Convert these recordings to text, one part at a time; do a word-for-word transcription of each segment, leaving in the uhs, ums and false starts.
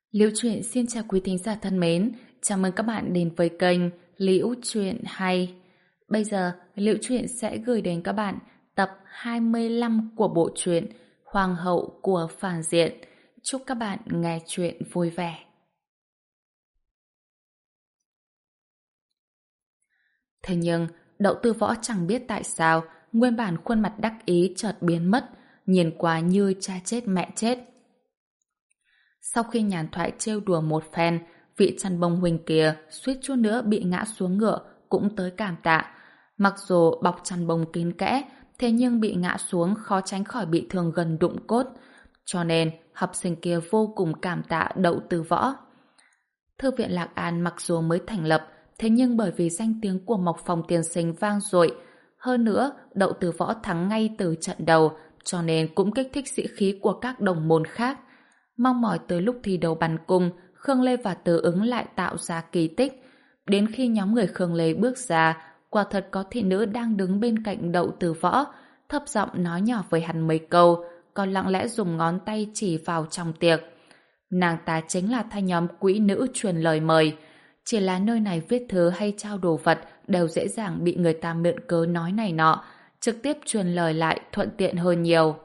Liễu Chuyện xin chào quý thính giả thân mến, chào mừng các bạn đến với kênh Liễu Chuyện Hay. Bây giờ, Liễu Chuyện sẽ gửi đến các bạn tập hai mươi lăm của bộ truyện Hoàng hậu của phản diện. Chúc các bạn nghe chuyện vui vẻ. Thế nhưng, Đậu Tư Võ chẳng biết tại sao nguyên bản khuôn mặt đắc ý chợt biến mất, nhìn qua như cha chết mẹ chết. Sau khi nhàn thoại trêu đùa một phen, vị chăn bông huynh kia suýt chút nữa bị ngã xuống ngựa cũng tới cảm tạ. Mặc dù bọc chăn bông kín kẽ, thế nhưng bị ngã xuống khó tránh khỏi bị thương gần đụng cốt. Cho nên, học sinh kia vô cùng cảm tạ Đậu Tư Võ. Thư viện Lạc An mặc dù mới thành lập, thế nhưng bởi vì danh tiếng của Mộc Phòng tiên sinh vang dội, hơn nữa Đậu Tư Võ thắng ngay từ trận đầu, cho nên cũng kích thích sĩ khí của các đồng môn khác. Mong mỏi tới lúc thi đấu bắn cung, Khương Lê và Từ Ứng lại tạo ra kỳ tích. Đến khi nhóm người Khương Lê bước ra, quả thật có thị nữ đang đứng bên cạnh Đậu Tư Võ, thấp giọng nói nhỏ với hắn mấy câu, còn lặng lẽ dùng ngón tay chỉ vào trong tiệc. Nàng ta chính là thay nhóm quỹ nữ truyền lời mời. Chỉ là nơi này viết thư hay trao đồ vật đều dễ dàng bị người ta mượn cớ nói này nọ, trực tiếp truyền lời lại thuận tiện hơn nhiều.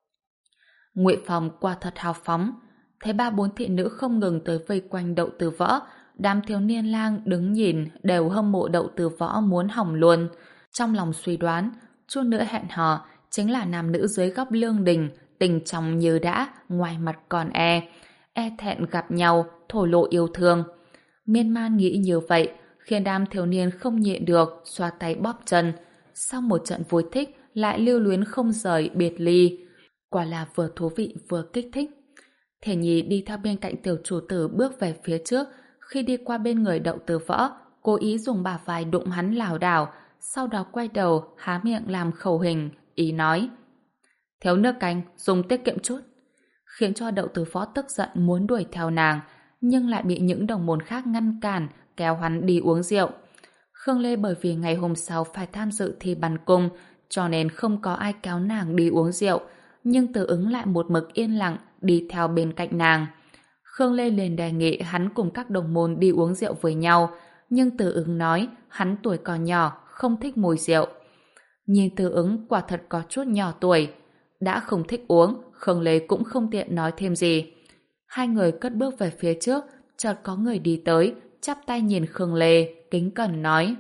Ngụy Phòng quả thật hào phóng, thấy ba bốn thị nữ không ngừng tới vây quanh Đậu Tư Võ, đám thiếu niên lang đứng nhìn đều hâm mộ Đậu Tư Võ muốn hỏng luôn. Trong lòng suy đoán, chút nữa hẹn hò chính là nam nữ dưới góc lương đình, tình trong như đã, ngoài mặt còn e, e thẹn gặp nhau, thổ lộ yêu thương. Miên man nghĩ như vậy, khiến đám thiếu niên không nhịn được, xoa tay bóp chân. Sau một trận vui thích, lại lưu luyến không rời biệt ly. Quả là vừa thú vị vừa kích thích. Thể Nhi đi theo bên cạnh tiểu chủ tử bước về phía trước, khi đi qua bên người Đậu Tư Võ, cố ý dùng bả vai đụng hắn lảo đảo, sau đó quay đầu, há miệng làm khẩu hình, ý nói: thiếu nước canh, dùng tiết kiệm chút. Khiến cho Đậu Tư Võ tức giận muốn đuổi theo nàng, nhưng lại bị những đồng môn khác ngăn cản, kéo hắn đi uống rượu. Khương Lê bởi vì ngày hôm sau phải tham dự thi bắn cung, cho nên không có ai kéo nàng đi uống rượu, nhưng Từ Ứng lại một mực yên lặng đi theo bên cạnh nàng. Khương Lê liền đề nghị hắn cùng các đồng môn đi uống rượu với nhau, nhưng Từ Ứng nói hắn tuổi còn nhỏ, không thích mùi rượu. Nhìn Từ Ứng quả thật có chút nhỏ tuổi, đã không thích uống, Khương Lê cũng không tiện nói thêm gì. Hai người cất bước về phía trước, chợt có người đi tới, chắp tay nhìn Khương Lê, kính cẩn nói: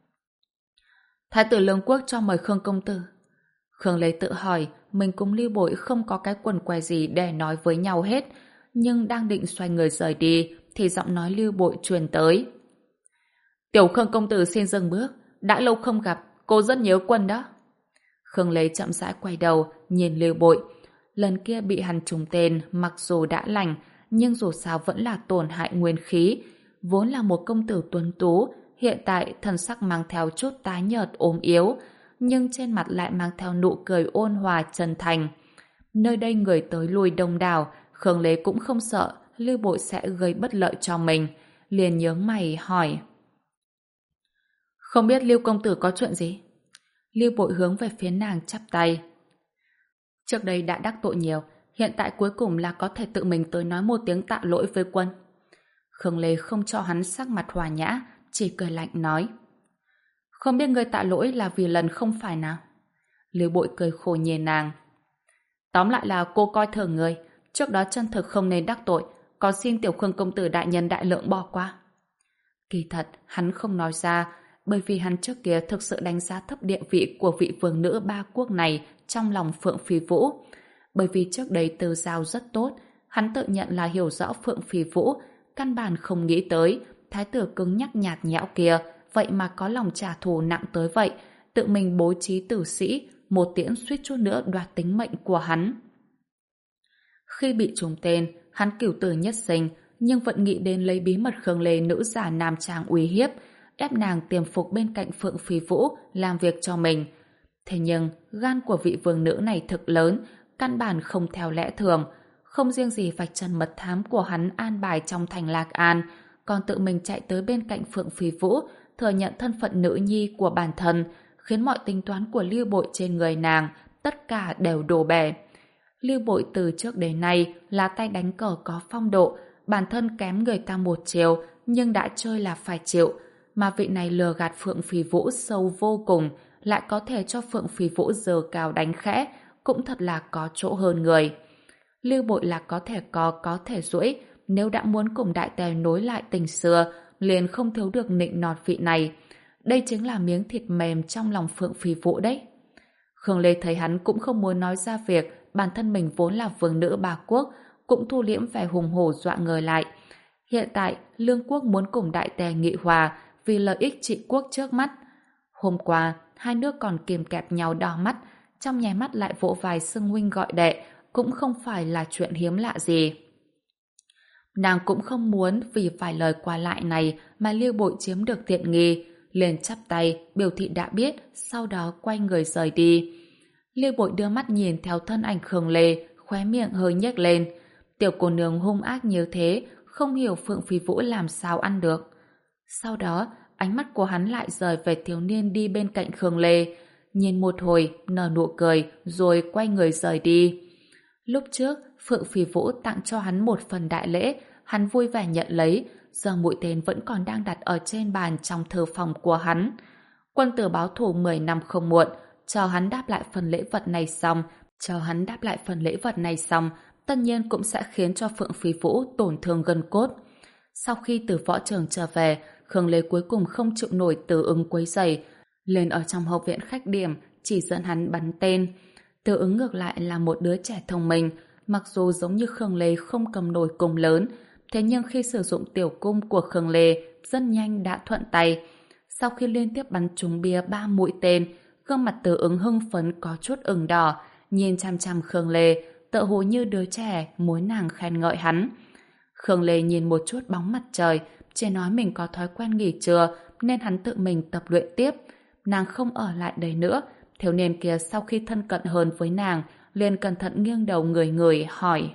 Thái tử Lương Quốc cho mời Khương công tử. Khương Lê tự hỏi mình cùng Lưu Bội không có cái quần què gì để nói với nhau hết, nhưng đang định xoay người rời đi thì giọng nói Lưu Bội truyền tới: Tiểu Khương công tử xin dừng bước, đã lâu không gặp, cô rất nhớ quân đó. Khương Lê chậm rãi quay đầu nhìn Lưu Bội. Lần kia bị hắn trúng tên mặc dù đã lành, nhưng dù sao vẫn là tổn hại nguyên khí. Vốn là một công tử tuấn tú, hiện tại thân sắc mang theo chút tái nhợt ốm yếu, nhưng trên mặt lại mang theo nụ cười ôn hòa chân thành. Nơi đây người tới lui đông đảo, Khương Lê cũng không sợ Lưu Bội sẽ gây bất lợi cho mình, liền nhướng mày hỏi: Không biết Lưu công tử có chuyện gì? Lưu Bội hướng về phía nàng chắp tay: Trước đây đã đắc tội nhiều, hiện tại cuối cùng là có thể tự mình tới nói một tiếng tạ lỗi với quân. Khương Lê không cho hắn sắc mặt hòa nhã, chỉ cười lạnh nói: Không biết ngươi tạ lỗi là vì lần không phải nào? Lưu Bội cười khổ nhìn nàng: Tóm lại là cô coi thường ngươi, trước đó chân thực không nên đắc tội, có xin tiểu Khương công tử đại nhân đại lượng bỏ qua. Kỳ thật hắn không nói ra, bởi vì hắn trước kia thực sự đánh giá thấp địa vị của vị vương nữ ba quốc này trong lòng Phượng Phi Vũ. Bởi vì trước đây Tư Giao rất tốt, hắn tự nhận là hiểu rõ Phượng Phi Vũ, căn bản không nghĩ tới thái tử cứng nhắc nhạt nhẽo kia vậy mà có lòng trả thù nặng tới vậy, tự mình bố trí tử sĩ, một tiễn suýt chút nữa đoạt tính mệnh của hắn. Khi bị trúng tên, hắn cửu tử nhất sinh, nhưng vẫn nghĩ đến lấy bí mật Khương Lê nữ giả nam trang uy hiếp, ép nàng tiềm phục bên cạnh Phượng Phi Vũ làm việc cho mình. Thế nhưng gan của vị vương nữ này thực lớn, căn bản không theo lẽ thường, không riêng gì vạch trần mật thám của hắn an bài trong thành Lạc An, còn tự mình chạy tới bên cạnh Phượng Phi Vũ thừa nhận thân phận nữ nhi của bản thân, khiến mọi tính toán của Lưu Bội trên người nàng tất cả đều đổ bể. Lưu Bội từ trước đến nay là tay đánh cờ có phong độ, bản thân kém người ta một chiều, nhưng đã chơi là phải chịu. Mà vị này lừa gạt Phượng Phì Vũ sâu vô cùng, lại có thể cho Phượng Phì Vũ giơ cao đánh khẽ, cũng thật là có chỗ hơn người. Lưu Bội là có thể có, có thể duỗi, nếu đã muốn cùng đại tề nối lại tình xưa, liền không thiếu được nịnh nọt vị này. Đây chính là miếng thịt mềm trong lòng Phượng Phì Vũ đấy. Khương Lê thấy hắn cũng không muốn nói ra việc bản thân mình vốn là vương nữ ba quốc, cũng thu liễm vẻ hùng hổ dọa người lại. Hiện tại, Lương quốc muốn cùng đại tề nghị hòa vì lợi ích trị quốc trước mắt. Hôm qua, hai nước còn kìm kẹp nhau đỏ mắt, trong nháy mắt lại vỗ vai xưng huynh gọi đệ, cũng không phải là chuyện hiếm lạ gì. Nàng cũng không muốn vì vài lời qua lại này mà Lưu Bội chiếm được tiện nghi, liền chắp tay biểu thị đã biết, sau đó quay người rời đi. Lưu Bội đưa mắt nhìn theo thân ảnh Khương Lê, khóe miệng hơi nhếch lên. Tiểu cô nương hung ác như thế, không hiểu Phượng Phì Vũ làm sao ăn được. Sau đó, ánh mắt của hắn lại rời về thiếu niên đi bên cạnh Khương Lê, nhìn một hồi, nở nụ cười, rồi quay người rời đi. Lúc trước, Phượng Phì Vũ tặng cho hắn một phần đại lễ, hắn vui vẻ nhận lấy, giờ mũi tên vẫn còn đang đặt ở trên bàn trong thư phòng của hắn. Quân tử báo thù mười năm không muộn, chờ hắn đáp lại phần lễ vật này xong, chờ hắn đáp lại phần lễ vật này xong, tất nhiên cũng sẽ khiến cho Phượng Phì Vũ tổn thương gân cốt. Sau khi từ võ trường trở về, Khương Lê cuối cùng không chịu nổi Từ Ứng quấy rầy, lên ở trong hậu viện khách điểm, chỉ dẫn hắn bắn tên. Từ Ứng ngược lại là một đứa trẻ thông minh, mặc dù giống như Khương Lê không cầm nổi cung lớn, thế nhưng khi sử dụng tiểu cung của Khương Lê rất nhanh đã thuận tay. Sau khi liên tiếp bắn trúng bia ba mũi tên, gương mặt Từ Ứng hưng phấn có chút ửng đỏ, nhìn chăm chăm Khương Lê, tựa hồ như đứa trẻ muốn nàng khen ngợi hắn. Khương Lê nhìn một chút bóng mặt trời, chỉ nói mình có thói quen nghỉ trưa nên hắn tự mình tập luyện tiếp. Nàng không ở lại đây nữa. Thiếu niên kia sau khi thân cận hơn với nàng, liền cẩn thận nghiêng đầu người người hỏi: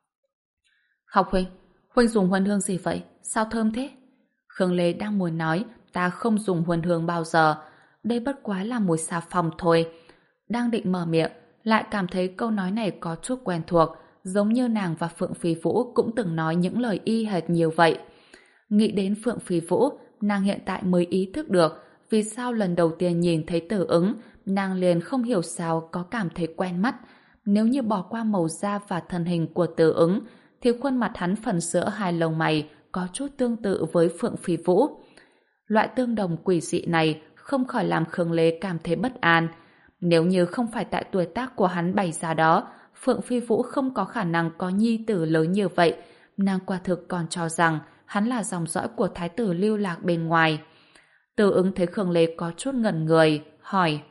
Học huynh, huynh dùng huân hương gì vậy? Sao thơm thế? Khương Lê đang muốn nói ta không dùng huân hương bao giờ, đây bất quá là mùi xà phòng thôi. Đang định mở miệng, lại cảm thấy câu nói này có chút quen thuộc, giống như nàng và Phượng Phì Vũ cũng từng nói những lời y hệt nhiều vậy. Nghĩ đến Phượng Phì Vũ, nàng hiện tại mới ý thức được vì sao lần đầu tiên nhìn thấy Từ Ứng, nàng liền không hiểu sao có cảm thấy quen mắt. Nếu như bỏ qua màu da và thân hình của Từ Ứng, thì khuôn mặt hắn phần giữa hai lông mày có chút tương tự với Phượng Phì Vũ. Loại tương đồng quỷ dị này không khỏi làm Khương Lê cảm thấy bất an. Nếu như không phải tại tuổi tác của hắn bày ra đó, Phượng Phi Vũ không có khả năng có nhi tử lớn như vậy. Nàng quả thực còn cho rằng hắn là dòng dõi của thái tử lưu lạc bên ngoài. Từ Ứng thấy Khương Lê có chút ngẩn người, hỏi: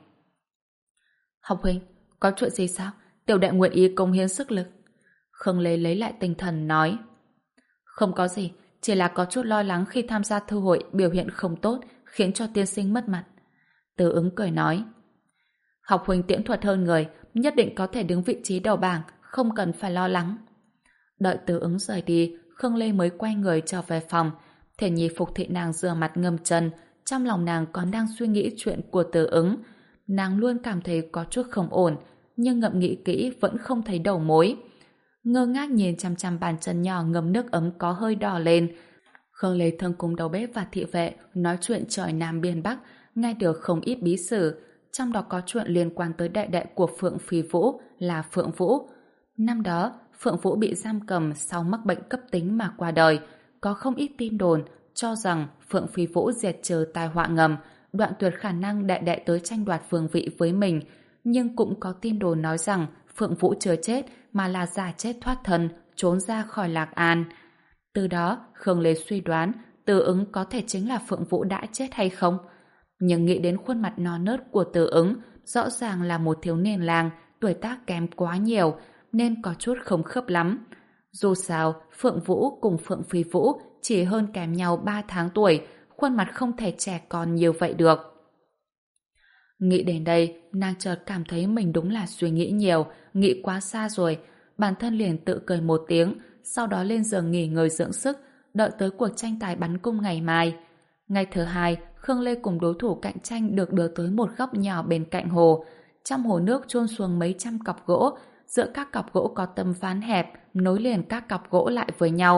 Học huynh, có chuyện gì sao? Tiểu đệ nguyện ý cống hiến sức lực. Khương Lê lấy lại tinh thần nói: Không có gì, chỉ là có chút lo lắng khi tham gia thư hội biểu hiện không tốt, khiến cho tiên sinh mất mặt. Từ Ứng cười nói: Học huynh tiễn thuật hơn người, nhất định có thể đứng vị trí đầu bảng, không cần phải lo lắng. Đợi Từ Ứng rời đi, Khương Lê mới quay người trở về phòng. Thể Nhi phục thị nàng rửa mặt ngâm chân, trong lòng nàng còn đang suy nghĩ chuyện của Từ Ứng. Nàng luôn cảm thấy có chút không ổn, nhưng ngẫm nghĩ kỹ vẫn không thấy đầu mối. Ngơ ngác nhìn chăm chăm bàn chân nhỏ ngâm nước ấm có hơi đỏ lên. Khương Lê thường cùng đầu bếp và thị vệ nói chuyện trời Nam Biên Bắc, nghe được không ít bí sử, trong đó có chuyện liên quan tới đệ đệ của Phượng Phi Vũ là Phượng Vũ. Năm đó, Phượng Vũ bị giam cầm sau mắc bệnh cấp tính mà qua đời. Có không ít tin đồn cho rằng Phượng Phi Vũ diệt trừ tai họa ngầm, đoạn tuyệt khả năng đệ đệ tới tranh đoạt vương vị với mình. Nhưng cũng có tin đồn nói rằng Phượng Vũ chưa chết mà là giả chết thoát thân, trốn ra khỏi Lạc An. Từ đó, Khương Lê suy đoán Từ Ứng có thể chính là Phượng Vũ đã chết hay không. Nhưng nghĩ đến khuôn mặt non nớt của Từ Ứng, rõ ràng là một thiếu niên lang, tuổi tác kém quá nhiều, nên có chút không khớp lắm. Dù sao, Phượng Vũ cùng Phượng Phi Vũ chỉ hơn kém nhau ba tháng tuổi, khuôn mặt không thể trẻ con như vậy được. Nghĩ đến đây, nàng chợt cảm thấy mình đúng là suy nghĩ nhiều, nghĩ quá xa rồi. Bản thân liền tự cười một tiếng, sau đó lên giường nghỉ ngơi dưỡng sức, đợi tới cuộc tranh tài bắn cung ngày mai. Ngày thứ hai, Khương Lê cùng đối thủ cạnh tranh được đưa tới một góc nhỏ bên cạnh hồ. Trong hồ nước chôn xuống mấy trăm cọc gỗ, giữa các cọc gỗ có tấm ván hẹp, nối liền các cọc gỗ lại với nhau.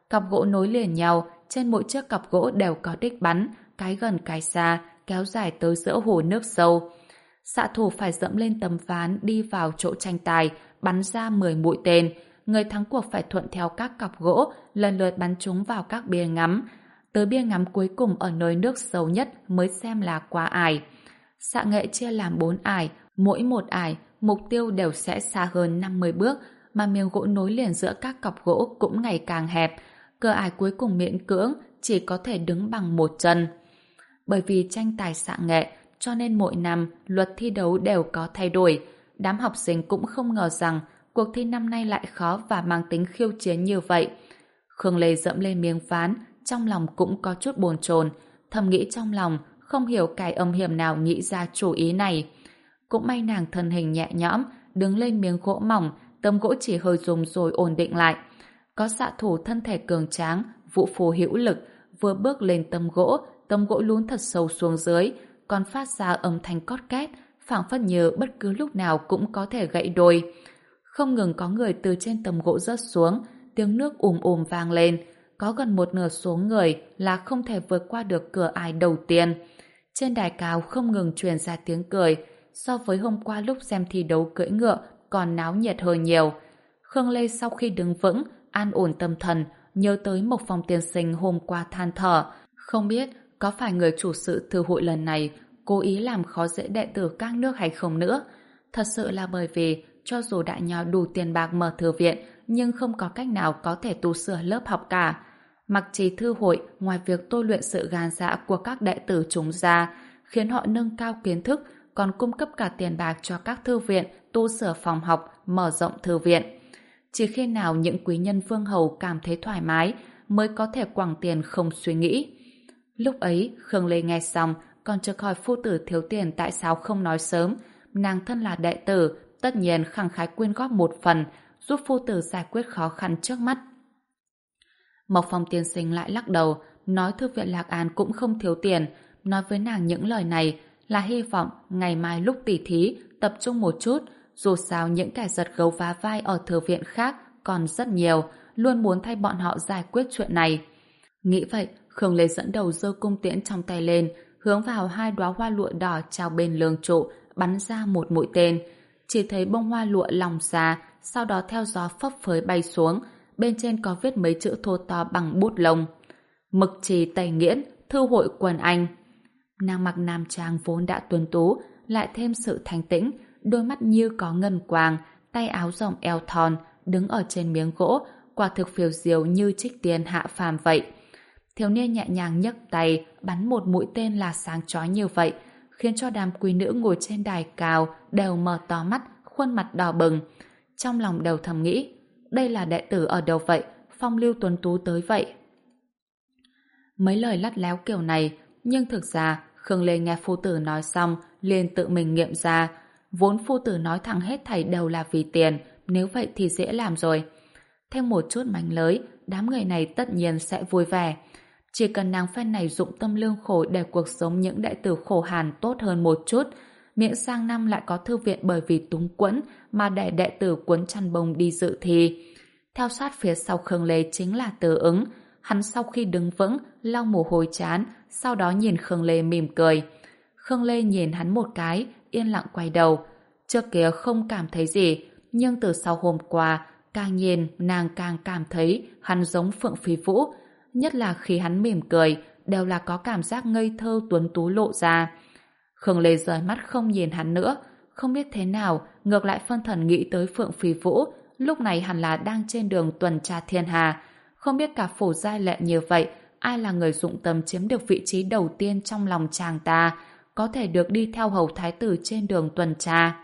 Cọc gỗ nối liền nhau, trên mỗi chiếc cọc gỗ đều có đích bắn, cái gần cái xa, kéo dài tới giữa hồ nước sâu. Xạ thủ phải dẫm lên tấm ván đi vào chỗ tranh tài, bắn ra mười mũi tên. Người thắng cuộc phải thuận theo các cọc gỗ, lần lượt bắn chúng vào các bia ngắm. Tới bia ngắm cuối cùng ở nơi nước sâu nhất mới xem là qua ải. Xạ nghệ chia làm bốn ải, mỗi một ải, mục tiêu đều sẽ xa hơn năm mươi bước, mà miếng gỗ nối liền giữa các cọc gỗ cũng ngày càng hẹp. Cửa ải cuối cùng miễn cưỡng chỉ có thể đứng bằng một chân. Bởi vì tranh tài xạ nghệ, cho nên mỗi năm luật thi đấu đều có thay đổi. Đám học sinh cũng không ngờ rằng cuộc thi năm nay lại khó và mang tính khiêu chiến như vậy. Khương Lê dẫm lên miếng ván, trong lòng cũng có chút bồn chồn, thầm nghĩ trong lòng, không hiểu cái âm hiểm nào nghĩ ra chủ ý này. Cũng may nàng thân hình nhẹ nhõm, đứng lên miếng gỗ mỏng, tấm gỗ chỉ hơi rung rồi ổn định lại. Có xạ thủ thân thể cường tráng, vũ phù hữu lực, vừa bước lên tấm gỗ, tấm gỗ lún thật sâu xuống dưới, còn phát ra âm thanh cót két, phảng phất như bất cứ lúc nào cũng có thể gãy đôi. Không ngừng có người từ trên tấm gỗ rớt xuống, tiếng nước ùm ùm vang lên, có gần một nửa số người là không thể vượt qua được cửa ải đầu tiên. Trên đài cao không ngừng truyền ra tiếng cười, so với hôm qua lúc xem thi đấu cưỡi ngựa còn náo nhiệt hơn nhiều. Khương Lê sau khi đứng vững, an ổn tâm thần, nhớ tới Mộc Phong tiên sinh hôm qua than thở, không biết có phải người chủ sự thư hội lần này cố ý làm khó dễ đệ tử các nước hay không nữa. Thật sự là bởi vì cho dù đại nho đủ tiền bạc mở thư viện, nhưng không có cách nào có thể tu sửa lớp học cả. Mặc trì thư hội ngoài việc tôi luyện sự gan dạ của các đệ tử chúng ra, khiến họ nâng cao kiến thức, còn cung cấp cả tiền bạc cho các thư viện tu sửa phòng học, mở rộng thư viện. Chỉ khi nào những quý nhân vương hầu cảm thấy thoải mái mới có thể quẳng tiền không suy nghĩ. Lúc ấy, Khương Lê nghe xong còn chợt hỏi phu tử thiếu tiền tại sao không nói sớm. Nàng thân là đệ tử, tất nhiên khẳng khái quyên góp một phần, giúp phu tử giải quyết khó khăn trước mắt. Mộc Phong tiên sinh lại lắc đầu, nói thư viện Lạc An cũng không thiếu tiền, nói với nàng những lời này là hy vọng ngày mai lúc tỉ thí tập trung một chút, dù sao những kẻ giật gấu vá vai ở thư viện khác còn rất nhiều, luôn muốn thay bọn họ giải quyết chuyện này. Nghĩ vậy, Khương Lê dẫn đầu giơ cung tiễn trong tay lên, hướng vào hai đóa hoa lụa đỏ treo bên lương trụ, bắn ra một mũi tên. Chỉ thấy bông hoa lụa lỏng ra, sau đó theo gió phấp phới bay xuống, bên trên có viết mấy chữ thô to bằng bút lông. Mực trì tẩy nghiễn, thư hội quần anh. Nàng mặc nam trang vốn đã tuấn tú, lại thêm sự thanh tĩnh, đôi mắt như có ngân quang, tay áo rộng eo thon, đứng ở trên miếng gỗ, quả thực phiêu diêu như trích tiên hạ phàm vậy. Thiếu niên nhẹ nhàng nhấc tay, bắn một mũi tên là sáng chói như vậy, khiến cho đám quý nữ ngồi trên đài cao đều mở to mắt, khuôn mặt đỏ bừng. Trong lòng đều thầm nghĩ, đây là đệ tử ở đâu vậy, phong lưu tuấn tú tới vậy. Mấy lời lắt léo kiểu này, nhưng thực ra Khương Lê nghe phu tử nói xong liền tự mình nghiệm ra, vốn phu tử nói thẳng hết thảy đều là vì tiền, nếu vậy thì dễ làm rồi. Thêm một chút mánh lới, đám người này tất nhiên sẽ vui vẻ. Chỉ cần nàng phen này dụng tâm lương khổ để cuộc sống những đệ tử khổ hàn tốt hơn một chút, miễn sang năm lại có thư viện bởi vì túng quẫn mà để đệ tử cuốn chăn bông đi dự thi. Theo sát phía sau Khương Lê chính là Từ Ứng. Hắn sau khi đứng vững, lau mồ hôi chán, sau đó nhìn Khương Lê mỉm cười. Khương Lê nhìn hắn một cái, yên lặng quay đầu. Trước kia không cảm thấy gì, nhưng từ sau hôm qua, càng nhìn nàng càng cảm thấy hắn giống Phượng Phi Vũ, nhất là khi hắn mỉm cười, đều là có cảm giác ngây thơ tuấn tú lộ ra. Khương Lê rời mắt không nhìn hắn nữa, không biết thế nào, ngược lại phân thần nghĩ tới Phượng Phi Vũ, lúc này hẳn là đang trên đường tuần tra thiên hà. Không biết cả phủ giai lệ như vậy, ai là người dụng tâm chiếm được vị trí đầu tiên trong lòng chàng ta, có thể được đi theo hầu thái tử trên đường tuần tra.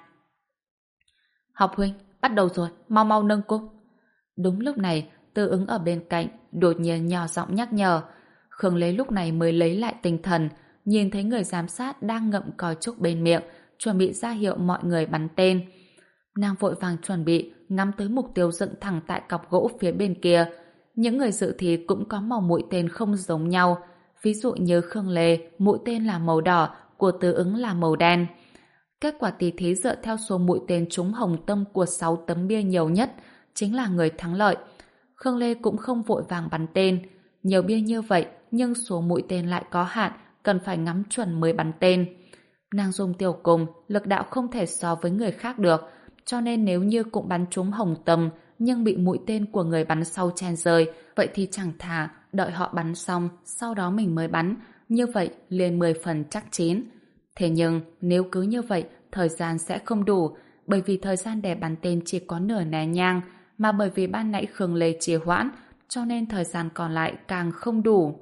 Học huynh, bắt đầu rồi, mau mau nâng cung. Đúng lúc này, Từ Ứng ở bên cạnh đột nhiên nhỏ giọng nhắc nhở. Khương Lê lúc này mới lấy lại tinh thần, nhìn thấy người giám sát đang ngậm còi trúc bên miệng, chuẩn bị ra hiệu mọi người bắn tên. Nàng vội vàng chuẩn bị ngắm tới mục tiêu dựng thẳng tại cọc gỗ phía bên kia. Những người dự thi cũng có màu mũi tên không giống nhau, ví dụ như Khương Lê mũi tên là màu đỏ, của Từ Ứng là màu đen. Kết quả tỷ thí dựa theo số mũi tên trúng hồng tâm của sáu tấm bia nhiều nhất chính là người thắng lợi. Khương Lê cũng không vội vàng bắn tên. Nhiều bia như vậy, nhưng số mũi tên lại có hạn, cần phải ngắm chuẩn mới bắn tên. Nàng dùng tiểu cùng, lực đạo không thể so với người khác được, cho nên nếu như cũng bắn trúng hồng tâm, nhưng bị mũi tên của người bắn sau chen rơi, vậy thì chẳng thà đợi họ bắn xong, sau đó mình mới bắn, như vậy liền mười phần chắc chín. Thế nhưng, nếu cứ như vậy, thời gian sẽ không đủ, bởi vì thời gian để bắn tên chỉ có nửa nén nhang, mà bởi vì ban nãy Khương Lê trì hoãn, cho nên thời gian còn lại càng không đủ.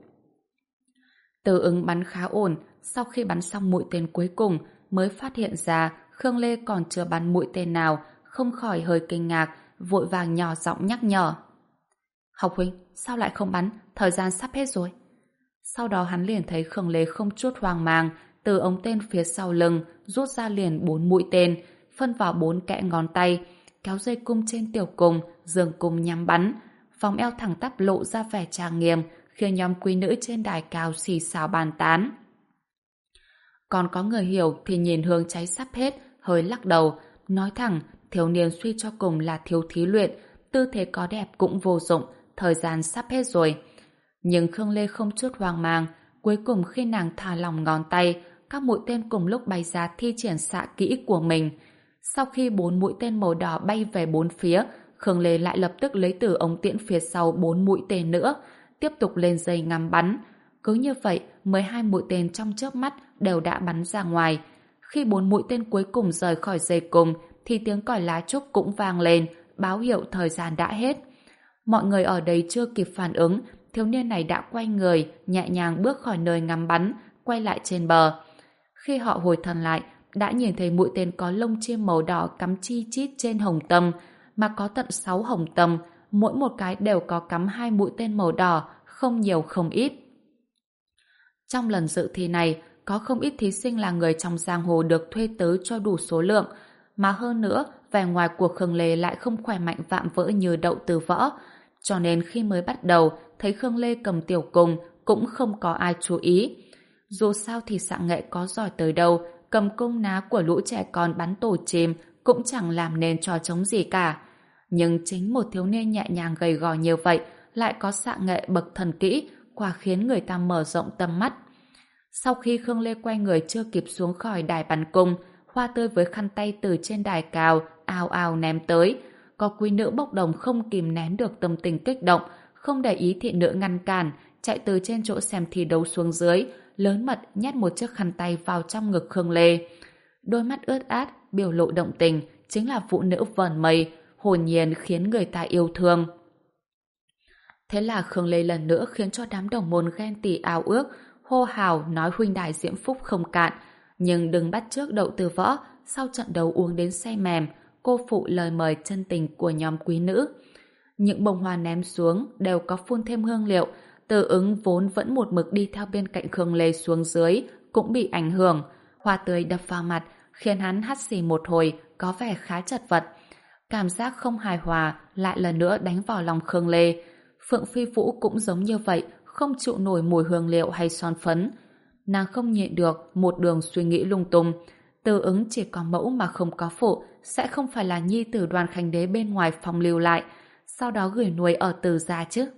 Từ ứng bắn khá ổn, sau khi bắn xong mũi tên cuối cùng, mới phát hiện ra Khương Lê còn chưa bắn mũi tên nào, không khỏi hơi kinh ngạc, vội vàng nhỏ giọng nhắc nhở. Học huynh, sao lại không bắn? Thời gian sắp hết rồi. Sau đó hắn liền thấy Khương Lê không chút hoang mang, từ ống tên phía sau lưng rút ra liền bốn mũi tên, phân vào bốn kẽ ngón tay, kéo dây cung trên tiểu cung, giương cung nhắm bắn. Vòng eo thẳng tắp lộ ra vẻ trang nghiêm, khiến nhóm quý nữ trên đài cao xì xào bàn tán. Còn có người hiểu thì nhìn hướng cháy sắp hết, hơi lắc đầu, nói thẳng, thiếu niên suy cho cùng là thiếu thí luyện, tư thế có đẹp cũng vô dụng, thời gian sắp hết rồi. Nhưng Khương Lê không chút hoang mang, cuối cùng khi nàng thả lỏng ngón tay, các mũi tên cùng lúc bay ra thi triển xạ kỹ của mình. Sau khi bốn mũi tên màu đỏ bay về bốn phía, Khương Lê lại lập tức lấy từ ống tiễn phía sau bốn mũi tên nữa, tiếp tục lên dây ngắm bắn. Cứ như vậy, mười hai mũi tên trong chớp mắt đều đã bắn ra ngoài. Khi bốn mũi tên cuối cùng rời khỏi dây cung, thì tiếng còi lá trúc cũng vang lên, báo hiệu thời gian đã hết. Mọi người ở đây chưa kịp phản ứng, thiếu niên này đã quay người, nhẹ nhàng bước khỏi nơi ngắm bắn, quay lại trên bờ. Khi họ hồi thần lại, đã nhìn thấy mũi tên có lông chim màu đỏ cắm chi chít trên hồng tâm, mà có tận sáu hồng tâm, mỗi một cái đều có cắm hai mũi tên màu đỏ, không nhiều không ít. Trong lần dự thi này, có không ít thí sinh là người trong giang hồ được thuê tớ cho đủ số lượng, mà hơn nữa, vẻ ngoài của Khương Lê lại không khỏe mạnh vạm vỡ như Đậu Từ Võ, cho nên khi mới bắt đầu, thấy Khương Lê cầm tiểu cung cũng không có ai chú ý. Dù sao thì xạ nghệ có giỏi tới đâu, cầm cung ná của lũ trẻ con bắn tổ chim cũng chẳng làm nên trò trống gì cả. Nhưng chính một thiếu niên nhẹ nhàng gầy gò như vậy lại có xạ nghệ bậc thần kỹ, quả khiến người ta mở rộng tầm mắt. Sau khi Khương Lê quay người chưa kịp xuống khỏi đài bắn cung, Hoa Tươi với khăn tay từ trên đài cao ào ào ném tới. Có quý nữ bốc đồng không kìm nén được tâm tình kích động, không để ý thị nữ ngăn cản, chạy từ trên chỗ xem thi đấu xuống dưới, lớn mật nhét một chiếc khăn tay vào trong ngực Khương Lê. Đôi mắt ướt át, biểu lộ động tình, chính là phụ nữ vờn mây, hồn nhiên khiến người ta yêu thương. Thế là Khương Lê lần nữa khiến cho đám đồng môn ghen tị ao ước, hô hào nói huynh đài diễm phúc không cạn. Nhưng đừng bắt chước Đậu Từ Võ, sau trận đấu uống đến say mềm, cô phụ lời mời chân tình của nhóm quý nữ. Những bông hoa ném xuống đều có phun thêm hương liệu, Từ Ứng vốn vẫn một mực đi theo bên cạnh Khương Lê xuống dưới, cũng bị ảnh hưởng. Hoa Tươi đập vào mặt, khiến hắn hắt xì một hồi, có vẻ khá chật vật. Cảm giác không hài hòa lại lần nữa đánh vào lòng Khương Lê. Phượng Phi Vũ cũng giống như vậy, không chịu nổi mùi hương liệu hay son phấn. Nàng không nhịn được, một đường suy nghĩ lung tung. Từ Ứng chỉ có mẫu mà không có phụ, sẽ không phải là nhi tử Đoàn Khánh Đế bên ngoài phòng lưu lại, sau đó gửi nuôi ở Từ gia chứ.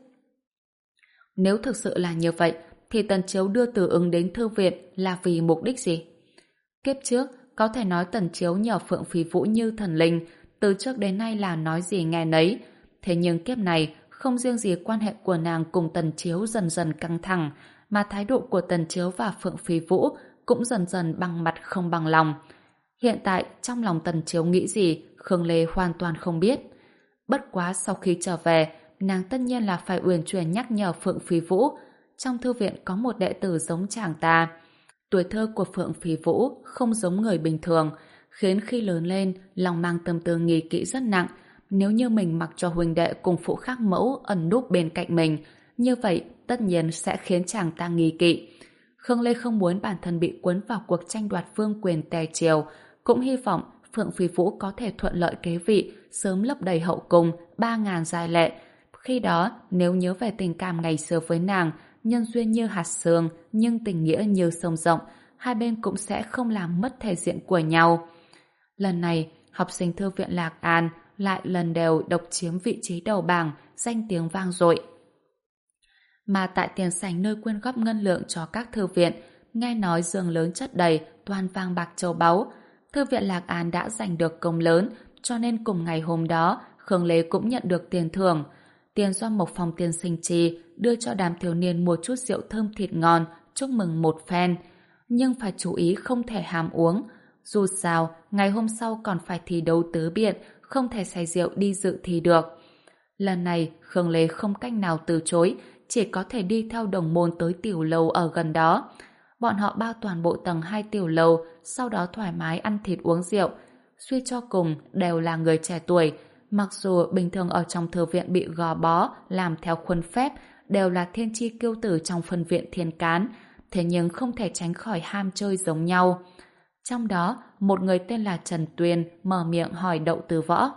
Nếu thực sự là như vậy, thì Tần Chiếu đưa Từ Ứng đến thư viện là vì mục đích gì? Kiếp trước, có thể nói Tần Chiếu nhờ Phượng Phi Vũ như thần linh, từ trước đến nay là nói gì nghe nấy. Thế nhưng kiếp này, không riêng gì quan hệ của nàng cùng Tần Chiếu dần dần căng thẳng, mà thái độ của Tần Chiếu và Phượng Phi Vũ cũng dần dần bằng mặt không bằng lòng. Hiện tại, trong lòng Tần Chiếu nghĩ gì, Khương Lê hoàn toàn không biết. Bất quá sau khi trở về, nàng tất nhiên là phải uyển chuyển nhắc nhở Phượng Phi Vũ. Trong thư viện có một đệ tử giống chàng ta. Tuổi thơ của Phượng Phi Vũ không giống người bình thường, khiến khi lớn lên, lòng mang tâm tư nghi kỵ rất nặng. Nếu như mình mặc cho huynh đệ cùng phụ khác mẫu ẩn núp bên cạnh mình, như vậy tất nhiên sẽ khiến chàng ta nghi kỵ. Khương Lê không muốn bản thân bị cuốn vào cuộc tranh đoạt vương quyền tề triều, cũng hy vọng Phượng Phi Vũ có thể thuận lợi kế vị, sớm lấp đầy hậu cung ba ngàn giai lệ. Khi đó, nếu nhớ về tình cảm ngày xưa với nàng, nhân duyên như hạt sương, nhưng tình nghĩa như sông rộng, hai bên cũng sẽ không làm mất thể diện của nhau. Lần này, học sinh thư viện Lạc An lại lần đều độc chiếm vị trí đầu bảng, danh tiếng vang dội. Mà tại tiền sảnh nơi quyên góp ngân lượng cho các thư viện, nghe nói giường lớn chất đầy, toàn vàng bạc châu báu. Thư viện Lạc An đã giành được công lớn, cho nên cùng ngày hôm đó, Khương Lê cũng nhận được tiền thưởng. Tiền do Mộc Phong tiên sinh chi đưa cho đám thiếu niên một chút rượu thơm thịt ngon, chúc mừng một phen. Nhưng phải chú ý không thể ham uống. Dù sao, ngày hôm sau còn phải thi đấu tứ biện, không thể say rượu đi dự thi được. Lần này, Khương Lê không cách nào từ chối, chỉ có thể đi theo đồng môn tới tiểu lầu ở gần đó. Bọn họ bao toàn bộ tầng hai tiểu lầu, sau đó thoải mái ăn thịt uống rượu. Suy cho cùng, đều là người trẻ tuổi. Mặc dù bình thường ở trong thư viện bị gò bó, làm theo khuôn phép, đều là thiên chi kiêu tử trong phân viện thiên cán, thế nhưng không thể tránh khỏi ham chơi giống nhau. Trong đó, một người tên là Trần Tuyền mở miệng hỏi Đậu Từ Võ.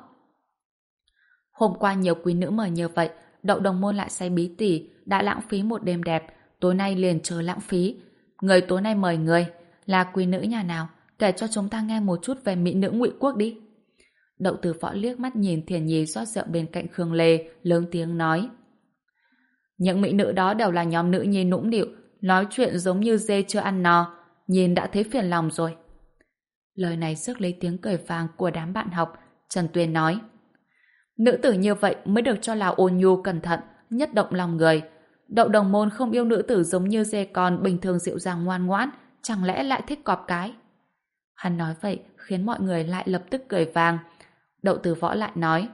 Hôm qua nhiều quý nữ mời như vậy, Đậu đồng môn lại say bí tỉ, đã lãng phí một đêm đẹp, tối nay liền chớ lãng phí. Người tối nay mời người, là quý nữ nhà nào? Kể cho chúng ta nghe một chút về mỹ nữ Ngụy Quốc đi. Đậu Từ Võ liếc mắt nhìn Thiền Nhi rót rượu bên cạnh Khương Lê, lớn tiếng nói. Những mỹ nữ đó đều là nhóm nữ nhi nũng nịu, nói chuyện giống như dê chưa ăn no, nhìn đã thấy phiền lòng rồi. Lời này rước lấy tiếng cười vang của đám bạn học. Trần Tuyền nói, nữ tử như vậy mới được cho là ôn nhu cẩn thận, nhất động lòng người. Đậu đồng môn không yêu nữ tử giống như dê con bình thường dịu dàng ngoan ngoãn, chẳng lẽ lại thích cọp cái? Hắn nói vậy khiến mọi người lại lập tức cười vang. Đậu Từ Võ lại nói,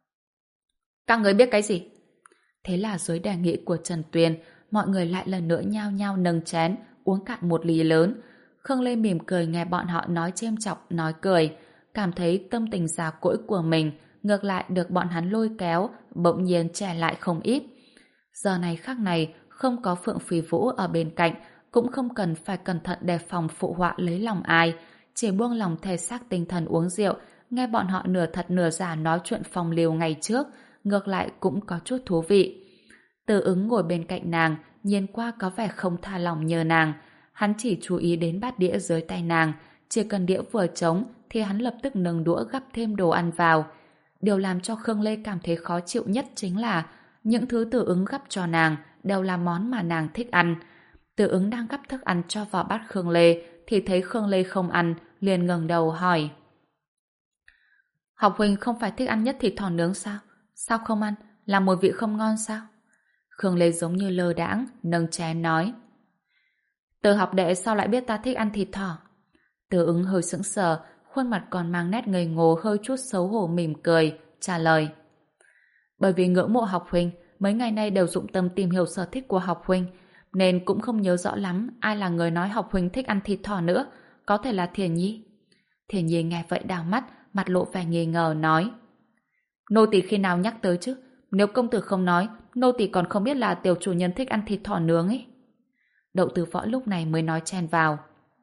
các người biết cái gì? Thế là dưới đề nghị của Trần Tuyền, mọi người lại lần nữa nhao nhao nâng chén, uống cạn một ly lớn. Khương Lê mỉm cười nghe bọn họ nói chêm chọc, nói cười, cảm thấy tâm tình già cỗi của mình ngược lại được bọn hắn lôi kéo, bỗng nhiên trẻ lại không ít. Giờ này khắc này, không có Phượng Phì Vũ ở bên cạnh, cũng không cần phải cẩn thận đề phòng phụ họa lấy lòng ai, chỉ buông lòng thể xác tinh thần uống rượu, nghe bọn họ nửa thật nửa giả nói chuyện phong lưu ngày trước, ngược lại cũng có chút thú vị. Từ Ứng ngồi bên cạnh nàng, nhìn qua có vẻ không tha lòng nhờ nàng. Hắn chỉ chú ý đến bát đĩa dưới tay nàng, chỉ cần đĩa vừa trống thì hắn lập tức nâng đũa gắp thêm đồ ăn vào. Điều làm cho Khương Lê cảm thấy khó chịu nhất chính là những thứ Từ Ứng gắp cho nàng đều là món mà nàng thích ăn. Từ Ứng đang gắp thức ăn cho vào bát Khương Lê thì thấy Khương Lê không ăn, liền ngẩng đầu hỏi. Học huynh không phải thích ăn nhất thịt thỏ nướng sao? Sao không ăn? Là mùi vị không ngon sao? Khương Lê giống như lơ đãng, nâng chén nói. Từ học đệ sao lại biết ta thích ăn thịt thỏ? Từ Ứng hơi sững sờ, khuôn mặt còn mang nét ngây ngô hơi chút xấu hổ mỉm cười, trả lời. Bởi vì ngưỡng mộ học huynh, mấy ngày nay đều dụng tâm tìm hiểu sở thích của học huynh, nên cũng không nhớ rõ lắm ai là người nói học huynh thích ăn thịt thỏ nữa, có thể là Thiền Nhi. Thiền Nhi nghe vậy đảo mắt, mặt lộ vẻ nghi ngờ nói. Nô tỳ khi nào nhắc tới chứ? Nếu công tử không nói, nô tỳ còn không biết là tiểu chủ nhân thích ăn thịt thỏ nướng ấy. Đậu Từ Võ lúc này mới nói chen vào.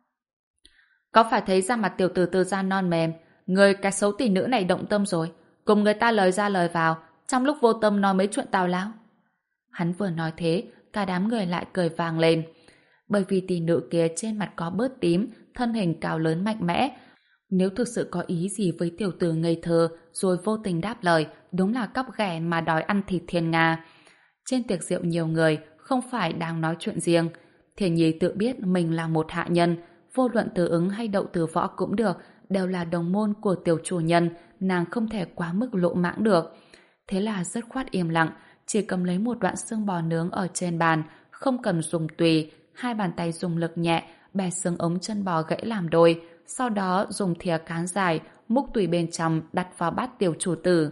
Có phải thấy da mặt tiểu tử Từ gia non mềm, người cái xấu tỷ nữ này động tâm rồi, cùng người ta lời ra lời vào, trong lúc vô tâm nói mấy chuyện tào lao. Hắn vừa nói thế, cả đám người lại cười vang lên. Bởi vì tỷ nữ kia trên mặt có bớt tím, thân hình cao lớn mạnh mẽ. Nếu thực sự có ý gì với tiểu tử ngây thơ rồi vô tình đáp lời, đúng là cóc ghẻ mà đòi ăn thịt thiên nga. Trên tiệc rượu nhiều người, không phải đang nói chuyện riêng. Thiền Nhi tự biết mình là một hạ nhân, vô luận Từ Ứng hay Đậu Từ Võ cũng được, đều là đồng môn của tiểu chủ nhân, nàng không thể quá mức lộ mãng được. Thế là dứt khoát im lặng, chỉ cầm lấy một đoạn xương bò nướng ở trên bàn, không cần dùng tùy, hai bàn tay dùng lực nhẹ, bẻ xương ống chân bò gãy làm đôi, sau đó dùng thìa cán dài, múc tùy bên trong đặt vào bát tiểu chủ tử.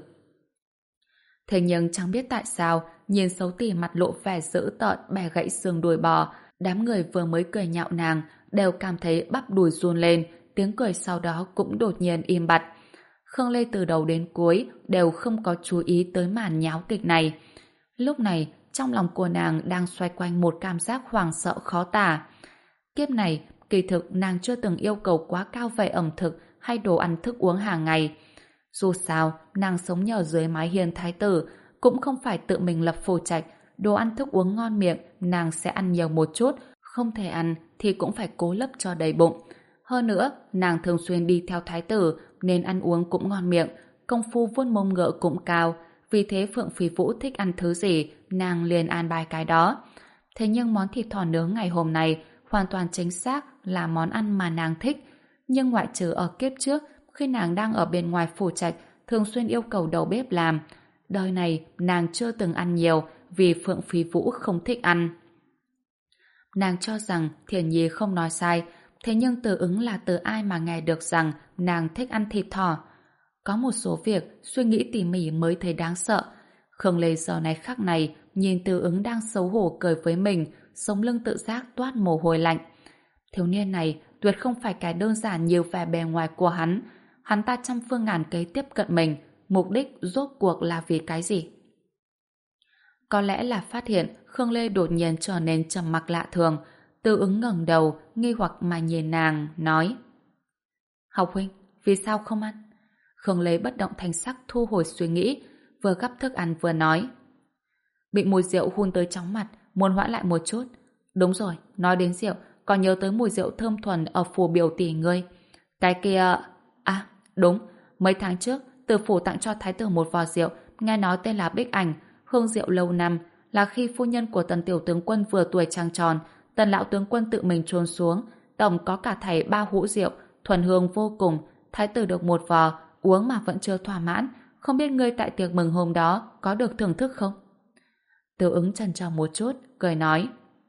Thế nhưng chẳng biết tại sao, nhìn xấu tỉ mặt lộ vẻ dữ tợn bẻ gãy xương đùi bò, đám người vừa mới cười nhạo nàng đều cảm thấy bắp đùi run lên, tiếng cười sau đó cũng đột nhiên im bặt. Khương Lê từ đầu đến cuối đều không có chú ý tới màn nháo kịch này. Lúc này, trong lòng của nàng đang xoay quanh một cảm giác hoảng sợ khó tả. Kiếp này, kỳ thực nàng chưa từng yêu cầu quá cao về ẩm thực hay đồ ăn thức uống hàng ngày. Dù sao, nàng sống nhờ dưới mái hiên thái tử, cũng không phải tự mình lập phù trạch, đồ ăn thức uống ngon miệng, nàng sẽ ăn nhiều một chút, không thể ăn thì cũng phải cố lấp cho đầy bụng. Hơn nữa, nàng thường xuyên đi theo thái tử, nên ăn uống cũng ngon miệng, công phu vuốt mông ngựa cũng cao, vì thế Phượng Phi Vũ thích ăn thứ gì, nàng liền an bài cái đó. Thế nhưng món thịt thỏ nướng ngày hôm nay hoàn toàn chính xác là món ăn mà nàng thích. Nhưng ngoại trừ ở kiếp trước, khi nàng đang ở bên ngoài phủ trạch, thường xuyên yêu cầu đầu bếp làm. Đời này nàng chưa từng ăn nhiều vì Phượng Phi Vũ không thích ăn. Nàng cho rằng Thiển Nhi không nói sai, thế nhưng Từ Ứng là từ ai mà nghe được rằng nàng thích ăn thịt thỏ. Có một số việc suy nghĩ tỉ mỉ mới thấy đáng sợ. Khương Lê giờ này khắc này nhìn Từ Ứng đang xấu hổ cười với mình, sống lưng tự giác toát mồ hôi lạnh. Thiếu niên này tuyệt không phải cái đơn giản như vẻ bề ngoài của hắn. Hắn ta trăm phương ngàn kế tiếp cận mình, mục đích rốt cuộc là vì cái gì? Có lẽ là phát hiện Khương Lê đột nhiên trở nên trầm mặc lạ thường. Từ Ứng ngẩng đầu, nghi hoặc mà nhìn nàng, nói: Học huynh, vì sao không ăn? Khương Lê bất động thanh sắc thu hồi suy nghĩ, vừa gắp thức ăn vừa nói: Bị mùi rượu hun tới chóng mặt, muốn hoãn lại một chút. Đúng rồi, nói đến rượu, còn nhớ tới mùi rượu thơm thuần ở phủ biểu tỷ ngươi. Cái kia... À, đúng, mấy tháng trước, từ phủ tặng cho thái tử một vò rượu, nghe nói tên là Bích Ảnh, hương rượu lâu năm, là khi phu nhân của tần tiểu tướng quân vừa tuổi trăng tròn, tần lão tướng quân tự mình chôn xuống, tổng có cả thảy ba hũ rượu, thuần hương vô cùng, thái tử được một vò, uống mà vẫn chưa thỏa mãn, không biết ngươi tại tiệc mừng hôm đó có được thưởng thức không? Từ Ứng chần chờ một chút, cười nói: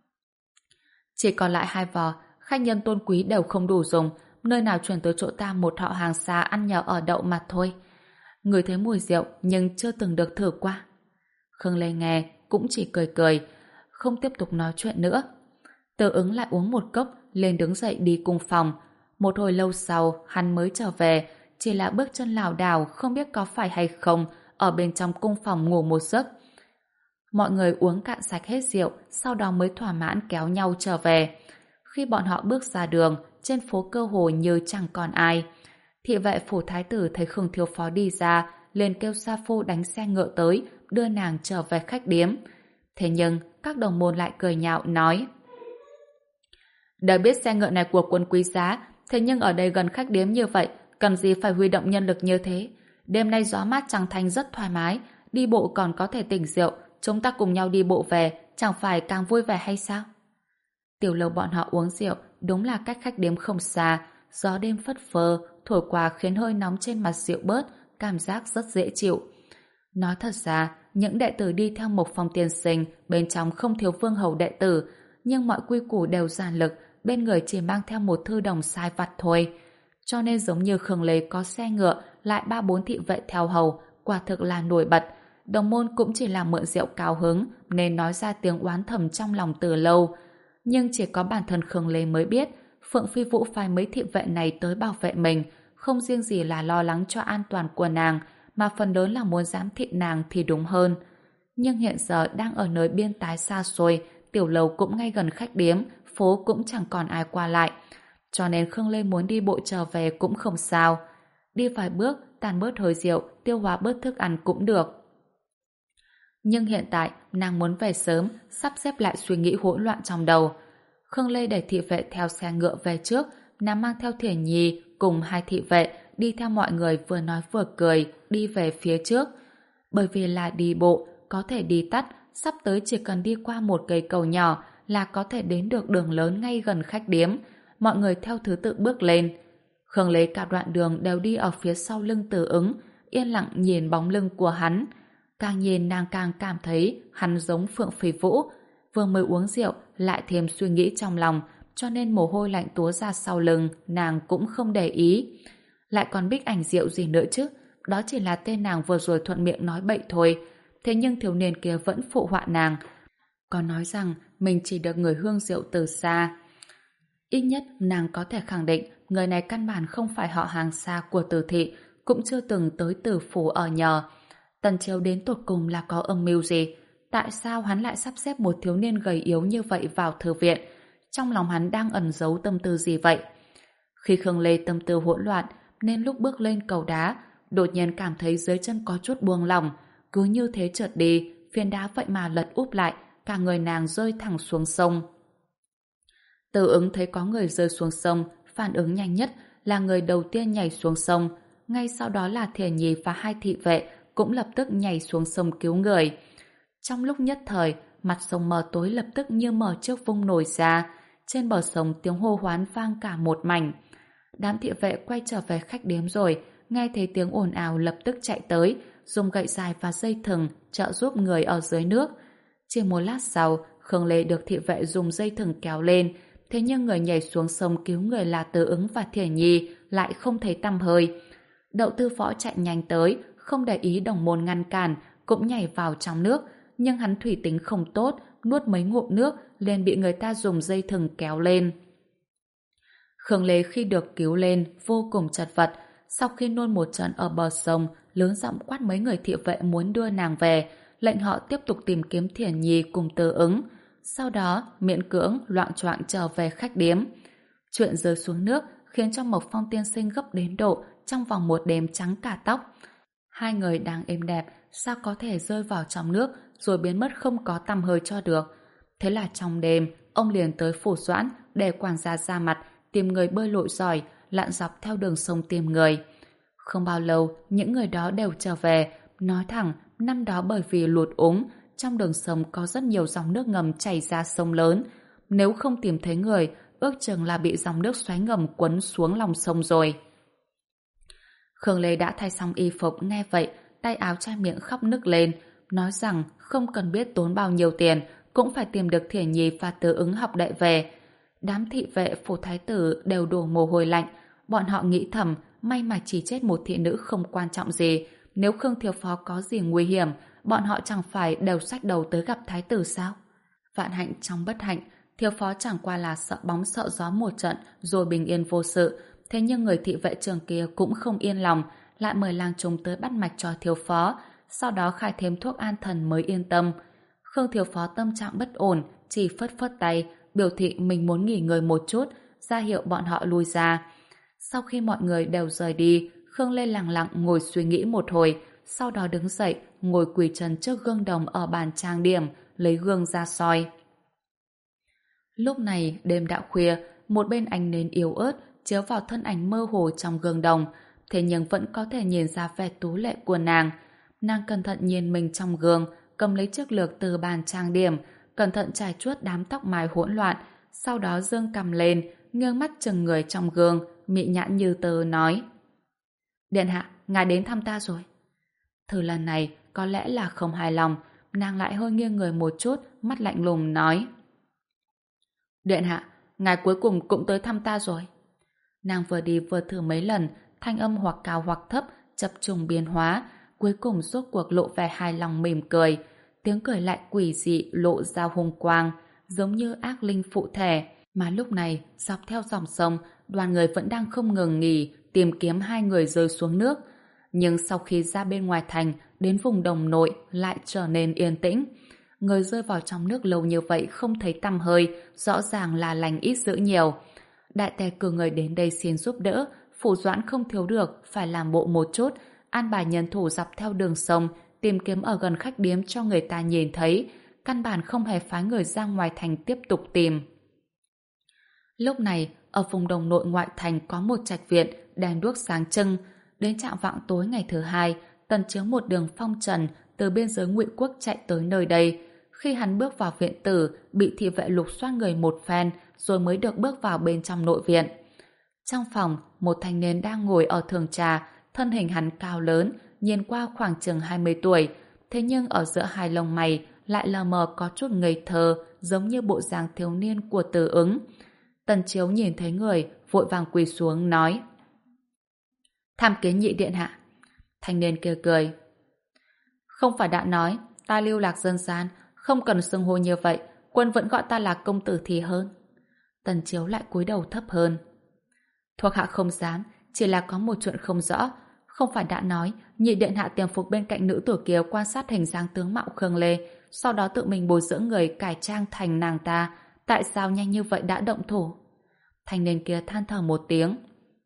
Chỉ còn lại hai vò, khách nhân tôn quý đều không đủ dùng, nơi nào chuyển tới chỗ ta một họ hàng xa ăn nhờ ở đậu mà thôi. Người thấy mùi rượu nhưng chưa từng được thử qua. Khương Lê nghe cũng chỉ cười cười, không tiếp tục nói chuyện nữa. Từ Ứng lại uống một cốc, lên đứng dậy đi cung phòng. Một hồi lâu sau, hắn mới trở về, chỉ là bước chân lảo đảo, không biết có phải hay không, ở bên trong cung phòng ngủ một giấc. Mọi người uống cạn sạch hết rượu, sau đó mới thỏa mãn kéo nhau trở về. Khi bọn họ bước ra đường, trên phố cơ hồ như chẳng còn ai. Thị vệ phủ thái tử thấy Khương thiếu phó đi ra, liền kêu sa phu đánh xe ngựa tới, đưa nàng trở về khách điếm. Thế nhưng, các đồng môn lại cười nhạo nói: Đã biết xe ngựa này của quân quý giá, thế nhưng ở đây gần khách điếm như vậy, cần gì phải huy động nhân lực như thế? Đêm nay gió mát trăng thanh rất thoải mái, đi bộ còn có thể tỉnh rượu, chúng ta cùng nhau đi bộ về, chẳng phải càng vui vẻ hay sao? Tiểu lầu bọn họ uống rượu, đúng là cách khách điếm không xa, gió đêm phất phơ, thổi qua khiến hơi nóng trên mặt dịu bớt, cảm giác rất dễ chịu. Nói thật ra, những đệ tử đi theo Mộc Phong tiên sinh, bên trong không thiếu vương hầu đệ tử, nhưng mọi quy củ đều giản lực, bên người chỉ mang theo một thư đồng sai vặt thôi. Cho nên giống như Khương Lê có xe ngựa, lại ba bốn thị vệ theo hầu, quả thực là nổi bật. Đồng môn cũng chỉ là mượn rượu cao hứng, nên nói ra tiếng oán thầm trong lòng từ lâu. Nhưng chỉ có bản thân Khương Lê mới biết, Phượng Phi Vũ phái mấy thị vệ này tới bảo vệ mình, không riêng gì là lo lắng cho an toàn của nàng, mà phần lớn là muốn giám thị nàng thì đúng hơn. Nhưng hiện giờ đang ở nơi biên tái xa xôi, tiểu lầu cũng ngay gần khách điếm, phố cũng chẳng còn ai qua lại. Cho nên Khương Lê muốn đi bộ trở về cũng không sao. Đi vài bước, tàn bớt hơi rượu, tiêu hóa bớt thức ăn cũng được. Nhưng hiện tại, nàng muốn về sớm, sắp xếp lại suy nghĩ hỗn loạn trong đầu. Khương Lê đẩy thị vệ theo xe ngựa về trước, nàng mang theo Thiển Nhi cùng hai thị vệ đi theo mọi người vừa nói vừa cười, đi về phía trước. Bởi vì là đi bộ, có thể đi tắt, sắp tới chỉ cần đi qua một cây cầu nhỏ là có thể đến được đường lớn ngay gần khách điếm. Mọi người theo thứ tự bước lên. Khương Lê cả đoạn đường đều đi ở phía sau lưng Từ Ứng, yên lặng nhìn bóng lưng của hắn. Càng nhìn nàng càng cảm thấy hắn giống Phượng Phi Vũ. Vừa mới uống rượu, lại thêm suy nghĩ trong lòng, cho nên mồ hôi lạnh túa ra sau lưng, nàng cũng không để ý. Lại còn Bích Ảnh rượu gì nữa chứ? Đó chỉ là tên nàng vừa rồi thuận miệng nói bậy thôi. Thế nhưng thiếu niên kia vẫn phụ họa nàng. Còn nói rằng mình chỉ được người hương rượu từ xa. Ít nhất nàng có thể khẳng định người này căn bản không phải họ hàng xa của Từ thị, cũng chưa từng tới Từ phủ ở nhờ. Tần Chiếu đến tột cùng là có âm mưu gì? Tại sao hắn lại sắp xếp một thiếu niên gầy yếu như vậy vào thư viện? Trong lòng hắn đang ẩn giấu tâm tư gì vậy? Khi Khương Lê tâm tư hỗn loạn, nên lúc bước lên cầu đá, đột nhiên cảm thấy dưới chân có chút buông lỏng. Cứ như thế trượt đi, phiến đá vậy mà lật úp lại, cả người nàng rơi thẳng xuống sông. Từ Ứng thấy có người rơi xuống sông, phản ứng nhanh nhất là người đầu tiên nhảy xuống sông. Ngay sau đó là Thiển Nhi và hai thị vệ cũng lập tức nhảy xuống sông cứu người. Trong lúc nhất thời, mặt sông mờ tối lập tức như mở trước vung nổi ra. Trên bờ sông tiếng hô hoán vang cả một mảnh. Đám thị vệ quay trở về khách điếm rồi, nghe thấy tiếng ồn ào lập tức chạy tới, dùng gậy dài và dây thừng trợ giúp người ở dưới nước. Chỉ một lát sau, Khương Lê được thị vệ dùng dây thừng kéo lên, thế nhưng người nhảy xuống sông cứu người là Từ Ứng và Thiển Nhi lại không thấy tăm hơi. Đậu Tư Võ chạy nhanh tới, không để ý đồng môn ngăn cản, cũng nhảy vào trong nước, nhưng hắn thủy tính không tốt, nuốt mấy ngụm nước, liền bị người ta dùng dây thừng kéo lên. Khương Lê khi được cứu lên, vô cùng chật vật, sau khi nôn một trận ở bờ sông, lớn giọng quát mấy người thị vệ muốn đưa nàng về, lệnh họ tiếp tục tìm kiếm Thiển Nhi cùng Từ Ứng. Sau đó, miễn cưỡng, loạng choạng trở về khách điếm. Chuyện rơi xuống nước khiến cho Mộc Phong tiên sinh gấp đến độ trong vòng một đêm trắng cả tóc. Hai người đang êm đẹp, sao có thể rơi vào trong nước rồi biến mất không có tăm hơi cho được. Thế là trong đêm, ông liền tới Phủ Doãn để quản gia ra mặt tìm người bơi lội giỏi, lặn dọc theo đường sông tìm người. Không bao lâu, những người đó đều trở về, nói thẳng, năm đó bởi vì lụt úng, trong đường sông có rất nhiều dòng nước ngầm chảy ra sông lớn. Nếu không tìm thấy người, ước chừng là bị dòng nước xoáy ngầm cuốn xuống lòng sông rồi. Khương Lê đã thay xong y phục, nghe vậy, tay áo che miệng khóc nức lên, nói rằng không cần biết tốn bao nhiêu tiền, cũng phải tìm được Thiển Nhi và Từ Ứng học đệ về. Đám thị vệ phủ thái tử đều đổ mồ hôi lạnh, bọn họ nghĩ thầm, may mà chỉ chết một thị nữ không quan trọng gì, nếu Khương thiếu phó có gì nguy hiểm, bọn họ chẳng phải đều xách đầu tới gặp thái tử sao? Vạn hạnh trong bất hạnh, thiếu phó chẳng qua là sợ bóng sợ gió một trận rồi bình yên vô sự, thế nhưng người thị vệ trường kia cũng không yên lòng, lại mời lang trung tới bắt mạch cho thiếu phó, sau đó khai thêm thuốc an thần mới yên tâm. Khương thiếu phó tâm trạng bất ổn, chỉ phất phất tay, biểu thị mình muốn nghỉ ngơi một chút, ra hiệu bọn họ lui ra. Sau khi mọi người đều rời đi, Khương Lê lặng lặng ngồi suy nghĩ một hồi, sau đó đứng dậy, ngồi quỳ chân trước gương đồng ở bàn trang điểm, lấy gương ra soi. Lúc này, đêm đã khuya, một bên ánh nến yếu ớt chiếu vào thân ảnh mơ hồ trong gương đồng, thế nhưng vẫn có thể nhìn ra vẻ tú lệ của nàng. Nàng cẩn thận nhìn mình trong gương, cầm lấy chiếc lược từ bàn trang điểm, cẩn thận trải chuốt đám tóc mái hỗn loạn, sau đó giương cằm lên, nghiêng mắt chừng người trong gương, mị nhãn như tơ nói: Điện hạ, ngài đến thăm ta rồi. Thử lần này có lẽ là không hài lòng, nàng lại hơi nghiêng người một chút, mắt lạnh lùng nói: Điện hạ, ngài cuối cùng cũng tới thăm ta rồi. Nàng vừa đi vừa thử mấy lần, thanh âm hoặc cao hoặc thấp, chập trùng biến hóa, cuối cùng rốt cuộc lộ vẻ hài lòng mỉm cười. Tiếng cười lại quỷ dị lộ ra hùng quang, giống như ác linh phụ thể. Mà lúc này, dọc theo dòng sông, đoàn người vẫn đang không ngừng nghỉ tìm kiếm hai người rơi xuống nước. Nhưng sau khi ra bên ngoài thành, đến vùng đồng nội lại trở nên yên tĩnh. Người rơi vào trong nước lâu như vậy không thấy tăm hơi, rõ ràng là lành ít dữ nhiều. Đại tề cử người đến đây xin giúp đỡ, Phủ Doãn không thiếu được, phải làm bộ một chút, an bài nhân thủ dọc theo đường sông, tìm kiếm ở gần khách điếm cho người ta nhìn thấy, căn bản không hề phái người ra ngoài thành tiếp tục tìm. Lúc này, ở vùng đồng nội ngoại thành có một trạch viện, đèn đuốc sáng trưng. Đến trạng vạng tối ngày thứ hai, Tần Chiếu một đường phong trần từ biên giới Ngụy Quốc chạy tới nơi đây. Khi hắn bước vào viện tử, bị thị vệ lục soát người một phen, rồi mới được bước vào bên trong nội viện. Trong phòng, một thanh niên đang ngồi ở thường trà, thân hình hắn cao lớn, nhìn qua khoảng chừng hai mươi tuổi, thế nhưng ở giữa hai lông mày lại lờ mờ có chút ngây thơ, giống như bộ dáng thiếu niên của Từ Ứng. Tần Chiếu nhìn thấy người, vội vàng quỳ xuống nói: Tham kiến nhị điện hạ. Thanh niên kia cười: Không phải đã nói ta lưu lạc dân gian, không cần xưng hô như vậy, quân vẫn gọi ta là công tử thì hơn. Tần Chiếu lại cúi đầu thấp hơn: Thuộc hạ không dám, chỉ là có một chuyện không rõ. Không phải đã nói nhị điện hạ tiềm phục bên cạnh nữ tử kia quan sát hình dáng tướng mạo Khương Lê, sau đó tự mình bồi dưỡng người cải trang thành nàng ta, tại sao nhanh như vậy đã động thủ? Thanh niên kia than thở một tiếng: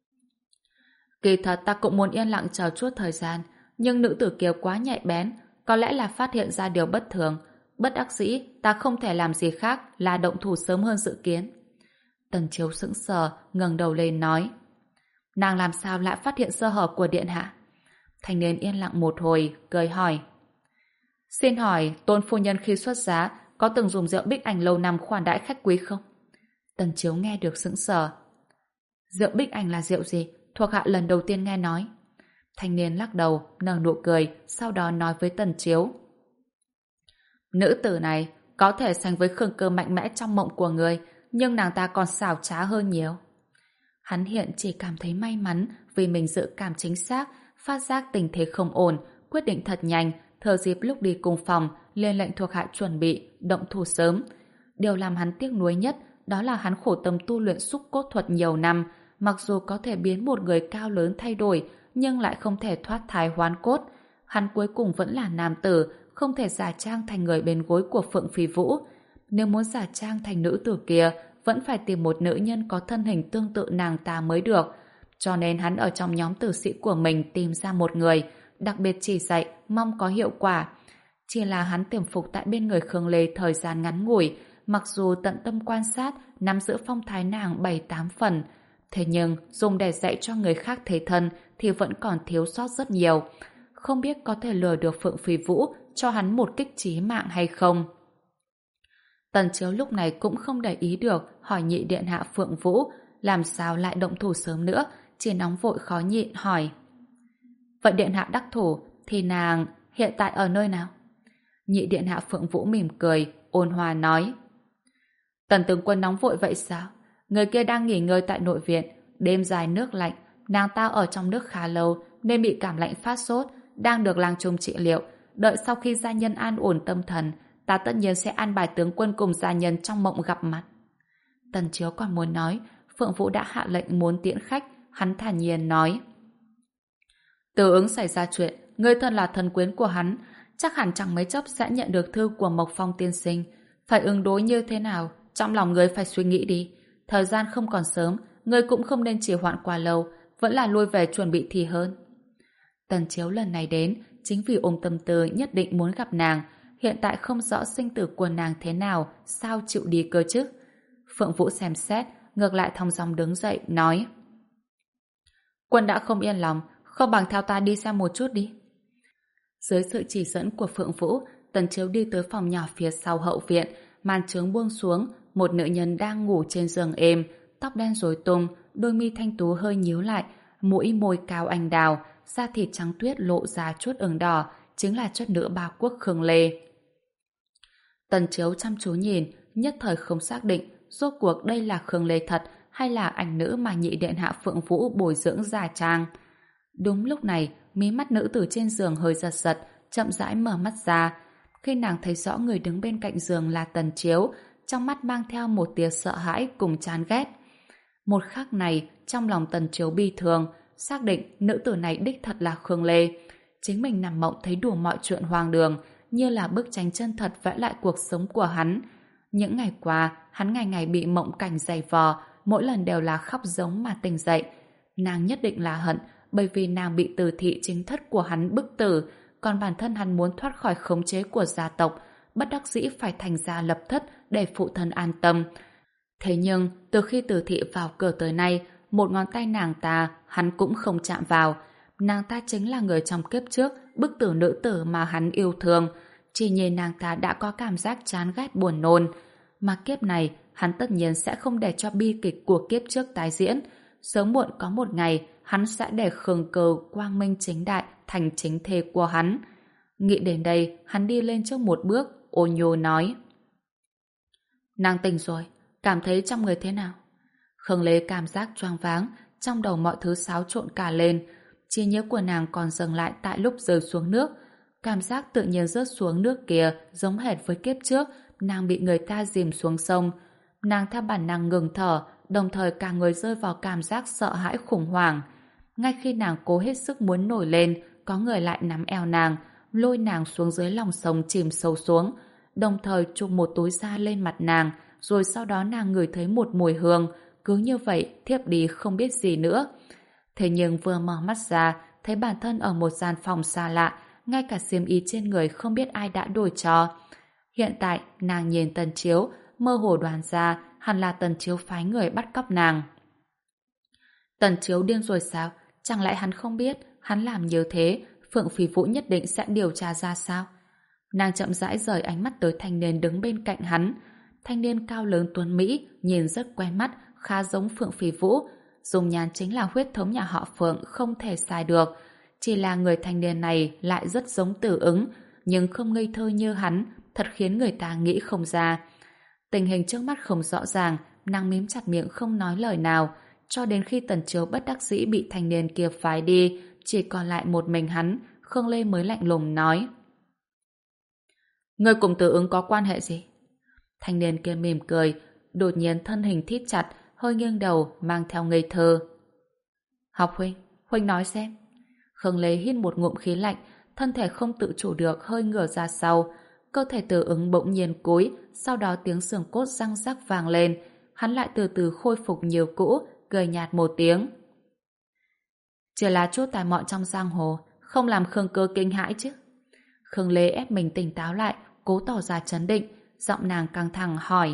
Kỳ thật ta cũng muốn yên lặng chờ chút thời gian, nhưng nữ tử kia quá nhạy bén, có lẽ là phát hiện ra điều bất thường. Bất đắc dĩ, ta không thể làm gì khác là động thủ sớm hơn dự kiến. Tần Chiếu sững sờ, ngẩng đầu lên nói: Nàng làm sao lại phát hiện sơ hở của điện hạ? Thanh niên yên lặng một hồi, cười hỏi. Xin hỏi, Tôn phu nhân khi xuất giá có từng dùng rượu Bích Ảnh lâu năm khoản đãi khách quý không? Tần Chiếu nghe được sững sờ. Rượu Bích Ảnh là rượu gì? Thuộc hạ lần đầu tiên nghe nói. Thanh niên lắc đầu, nở nụ cười, sau đó nói với Tần Chiếu. Nữ tử này có thể sánh với Khương Cơ mạnh mẽ trong mộng của người, nhưng nàng ta còn xảo trá hơn nhiều. Hắn hiện chỉ cảm thấy may mắn vì mình dự cảm chính xác, phát giác tình thế không ổn, quyết định thật nhanh, thừa dịp lúc đi cùng phòng, lên lệnh thuộc hạ chuẩn bị, động thủ sớm. Điều làm hắn tiếc nuối nhất đó là hắn khổ tâm tu luyện xúc cốt thuật nhiều năm, mặc dù có thể biến một người cao lớn thay đổi, nhưng lại không thể thoát thai hoán cốt. Hắn cuối cùng vẫn là nam tử, không thể giả trang thành người bên gối của Phượng Phi Vũ. Nếu muốn giả trang thành nữ tử kia, vẫn phải tìm một nữ nhân có thân hình tương tự nàng ta mới được. Cho nên hắn ở trong nhóm tử sĩ của mình tìm ra một người, đặc biệt chỉ dạy, mong có hiệu quả. Chỉ là hắn tiềm phục tại bên người Khương Lê thời gian ngắn ngủi, mặc dù tận tâm quan sát, nắm giữ phong thái nàng bảy tám phần. Thế nhưng, dùng để dạy cho người khác thế thân thì vẫn còn thiếu sót rất nhiều. Không biết có thể lừa được Phượng Phi Vũ cho hắn một kích chí mạng hay không. Tần Chiếu lúc này cũng không để ý được hỏi nhị điện hạ Phượng Vũ làm sao lại động thủ sớm nữa, chỉ nóng vội khó nhịn hỏi. Vậy điện hạ đắc thủ thì nàng hiện tại ở nơi nào? Nhị điện hạ Phượng Vũ mỉm cười, ôn hòa nói. Tần tướng quân nóng vội vậy sao? Người kia đang nghỉ ngơi tại nội viện, đêm dài nước lạnh, nàng ta ở trong nước khá lâu nên bị cảm lạnh phát sốt, đang được lang trung trị liệu. Đợi sau khi gia nhân an ổn tâm thần, ta tất nhiên sẽ an bài tướng quân cùng gia nhân trong mộng gặp mặt. Tần Chiếu còn muốn nói, Phượng Vũ đã hạ lệnh muốn tiễn khách, hắn thản nhiên nói. Từ ứng xảy ra chuyện, người thân là thần quyến của hắn, chắc hẳn chẳng mấy chốc sẽ nhận được thư của Mộc Phong tiên sinh. Phải ứng đối như thế nào, trong lòng người phải suy nghĩ đi. Thời gian không còn sớm, người cũng không nên trì hoãn quá lâu, vẫn là lui về chuẩn bị thì hơn. Tần Chiếu lần này đến, chính vì ôm tâm tư nhất định muốn gặp nàng, hiện tại không rõ sinh tử của nàng thế nào, sao chịu đi cơ chứ? Phượng Vũ xem xét, ngược lại thong dong đứng dậy, nói. Quân đã không yên lòng, không bằng theo ta đi xem một chút đi. Dưới sự chỉ dẫn của Phượng Vũ, Tần Chiếu đi tới phòng nhỏ phía sau hậu viện, màn trướng buông xuống, một nữ nhân đang ngủ trên giường êm, tóc đen rối tung, đôi mi thanh tú hơi nhíu lại, mũi môi cao anh đào, da thịt trắng tuyết lộ ra chút ửng đỏ, chính là chất nữ ba quốc Khương Lê. Tần Chiếu chăm chú nhìn, nhất thời không xác định rốt cuộc đây là Khương Lê thật hay là ảnh nữ mà nhị điện hạ Phượng Vũ bồi dưỡng giả trang. Đúng lúc này, mí mắt nữ tử trên giường hơi giật giật, chậm rãi mở mắt ra. Khi nàng thấy rõ người đứng bên cạnh giường là Tần Chiếu, trong mắt mang theo một tia sợ hãi cùng chán ghét. Một khắc này, trong lòng Tần Chiếu bi thường, xác định nữ tử này đích thật là Khương Lê. Chính mình nằm mộng thấy đủ mọi chuyện hoang đường, như là bức tranh chân thật vẽ lại cuộc sống của hắn. Những ngày qua, hắn ngày ngày bị mộng cảnh dày vò, mỗi lần đều là khóc giống mà tỉnh dậy. Nàng nhất định là hận, bởi vì nàng bị Từ thị chính thất của hắn bức tử, còn bản thân hắn muốn thoát khỏi khống chế của gia tộc, bất đắc dĩ phải thành gia lập thất để phụ thân an tâm. Thế nhưng, từ khi Từ thị vào cửa tới nay, một ngón tay nàng ta hắn cũng không chạm vào. Nàng ta chính là người trong kiếp trước bức tử nữ tử mà hắn yêu thương. Chỉ nhìn nàng ta đã có cảm giác chán ghét buồn nôn. Mà kiếp này, hắn tất nhiên sẽ không để cho bi kịch của kiếp trước tái diễn. Sớm muộn có một ngày, hắn sẽ để Khương Cơ quang minh chính đại thành chính thê của hắn. Nghĩ đến đây, hắn đi lên trước một bước, ôn nhô nói. Nàng tỉnh rồi, cảm thấy trong người thế nào? Khương Lê cảm giác choáng váng, trong đầu mọi thứ xáo trộn cả lên. Trí nhớ của nàng còn dừng lại tại lúc rơi xuống nước. Cảm giác tự nhiên rớt xuống nước kia giống hệt với kiếp trước, nàng bị người ta dìm xuống sông. Nàng theo bản năng ngừng thở, đồng thời cả người rơi vào cảm giác sợ hãi khủng hoảng. Ngay khi nàng cố hết sức muốn nổi lên, có người lại nắm eo nàng, lôi nàng xuống dưới lòng sông chìm sâu xuống, đồng thời chụp một túi da lên mặt nàng, rồi sau đó nàng ngửi thấy một mùi hương, cứ như vậy thiếp đi không biết gì nữa. Thế nhưng vừa mở mắt ra, thấy bản thân ở một gian phòng xa lạ, ngay cả xiêm y trên người không biết ai đã đổi cho. Hiện tại, nàng nhìn Tần Chiếu, mơ hồ đoán ra hẳn là Tần Chiếu phái người bắt cóc nàng. Tần Chiếu điên rồi sao? Chẳng lẽ hắn không biết hắn làm như thế, Phượng Phi Vũ nhất định sẽ điều tra ra sao. Nàng chậm rãi rời ánh mắt tới thanh niên đứng bên cạnh hắn. Thanh niên cao lớn tuấn Mỹ, nhìn rất quen mắt, khá giống Phượng Phi Vũ. Dung nhan chính là huyết thống nhà họ Phượng, không thể sai được. Chỉ là người thanh niên này lại rất giống Tử Ứng, nhưng không ngây thơ như hắn, thật khiến người ta nghĩ không ra. Tình hình trước mắt không rõ ràng, nàng mím chặt miệng không nói lời nào, cho đến khi Tần Chiếu bất đắc dĩ bị thanh niên kia phái đi, chỉ còn lại một mình hắn, Khương Lê mới lạnh lùng nói. Ngươi cùng Tử Ứng có quan hệ gì? Thanh niên kia mỉm cười, đột nhiên thân hình thít chặt, hơi nghiêng đầu, mang theo ngây thơ. Học huynh, huynh nói xem. Khương Lê hít một ngụm khí lạnh, thân thể không tự chủ được hơi ngửa ra sau. Cơ thể Tử Ứng bỗng nhiên cúi, sau đó tiếng xương cốt răng rắc vang lên. Hắn lại từ từ khôi phục nhiều cũ, cười nhạt một tiếng. Chỉ là chút tài mọn trong giang hồ, không làm Khương Cơ kinh hãi chứ. Khương Lê ép mình tỉnh táo lại, cố tỏ ra trấn định, giọng nàng căng thẳng hỏi.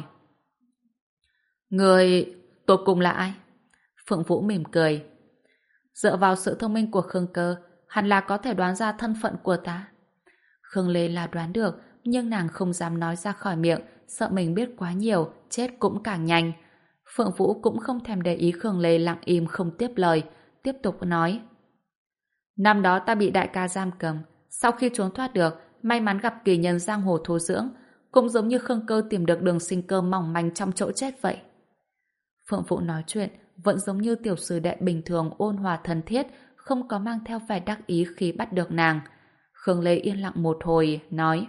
Người tột cùng là ai? Phượng Vũ mỉm cười. Dựa vào sự thông minh của Khương Cơ, hẳn là có thể đoán ra thân phận của ta. Khương Lê là đoán được, nhưng nàng không dám nói ra khỏi miệng, sợ mình biết quá nhiều, chết cũng càng nhanh. Phượng Vũ cũng không thèm để ý Khương Lê lặng im không tiếp lời, tiếp tục nói. Năm đó ta bị đại ca giam cầm, sau khi trốn thoát được, may mắn gặp kỳ nhân giang hồ thu dưỡng, cũng giống như Khương Cơ tìm được đường sinh cơ mỏng manh trong chỗ chết vậy. Phượng Vũ nói chuyện vẫn giống như tiểu sư đệ bình thường ôn hòa thân thiết, không có mang theo vẻ đắc ý khi bắt được nàng. Khương Lê yên lặng một hồi, nói.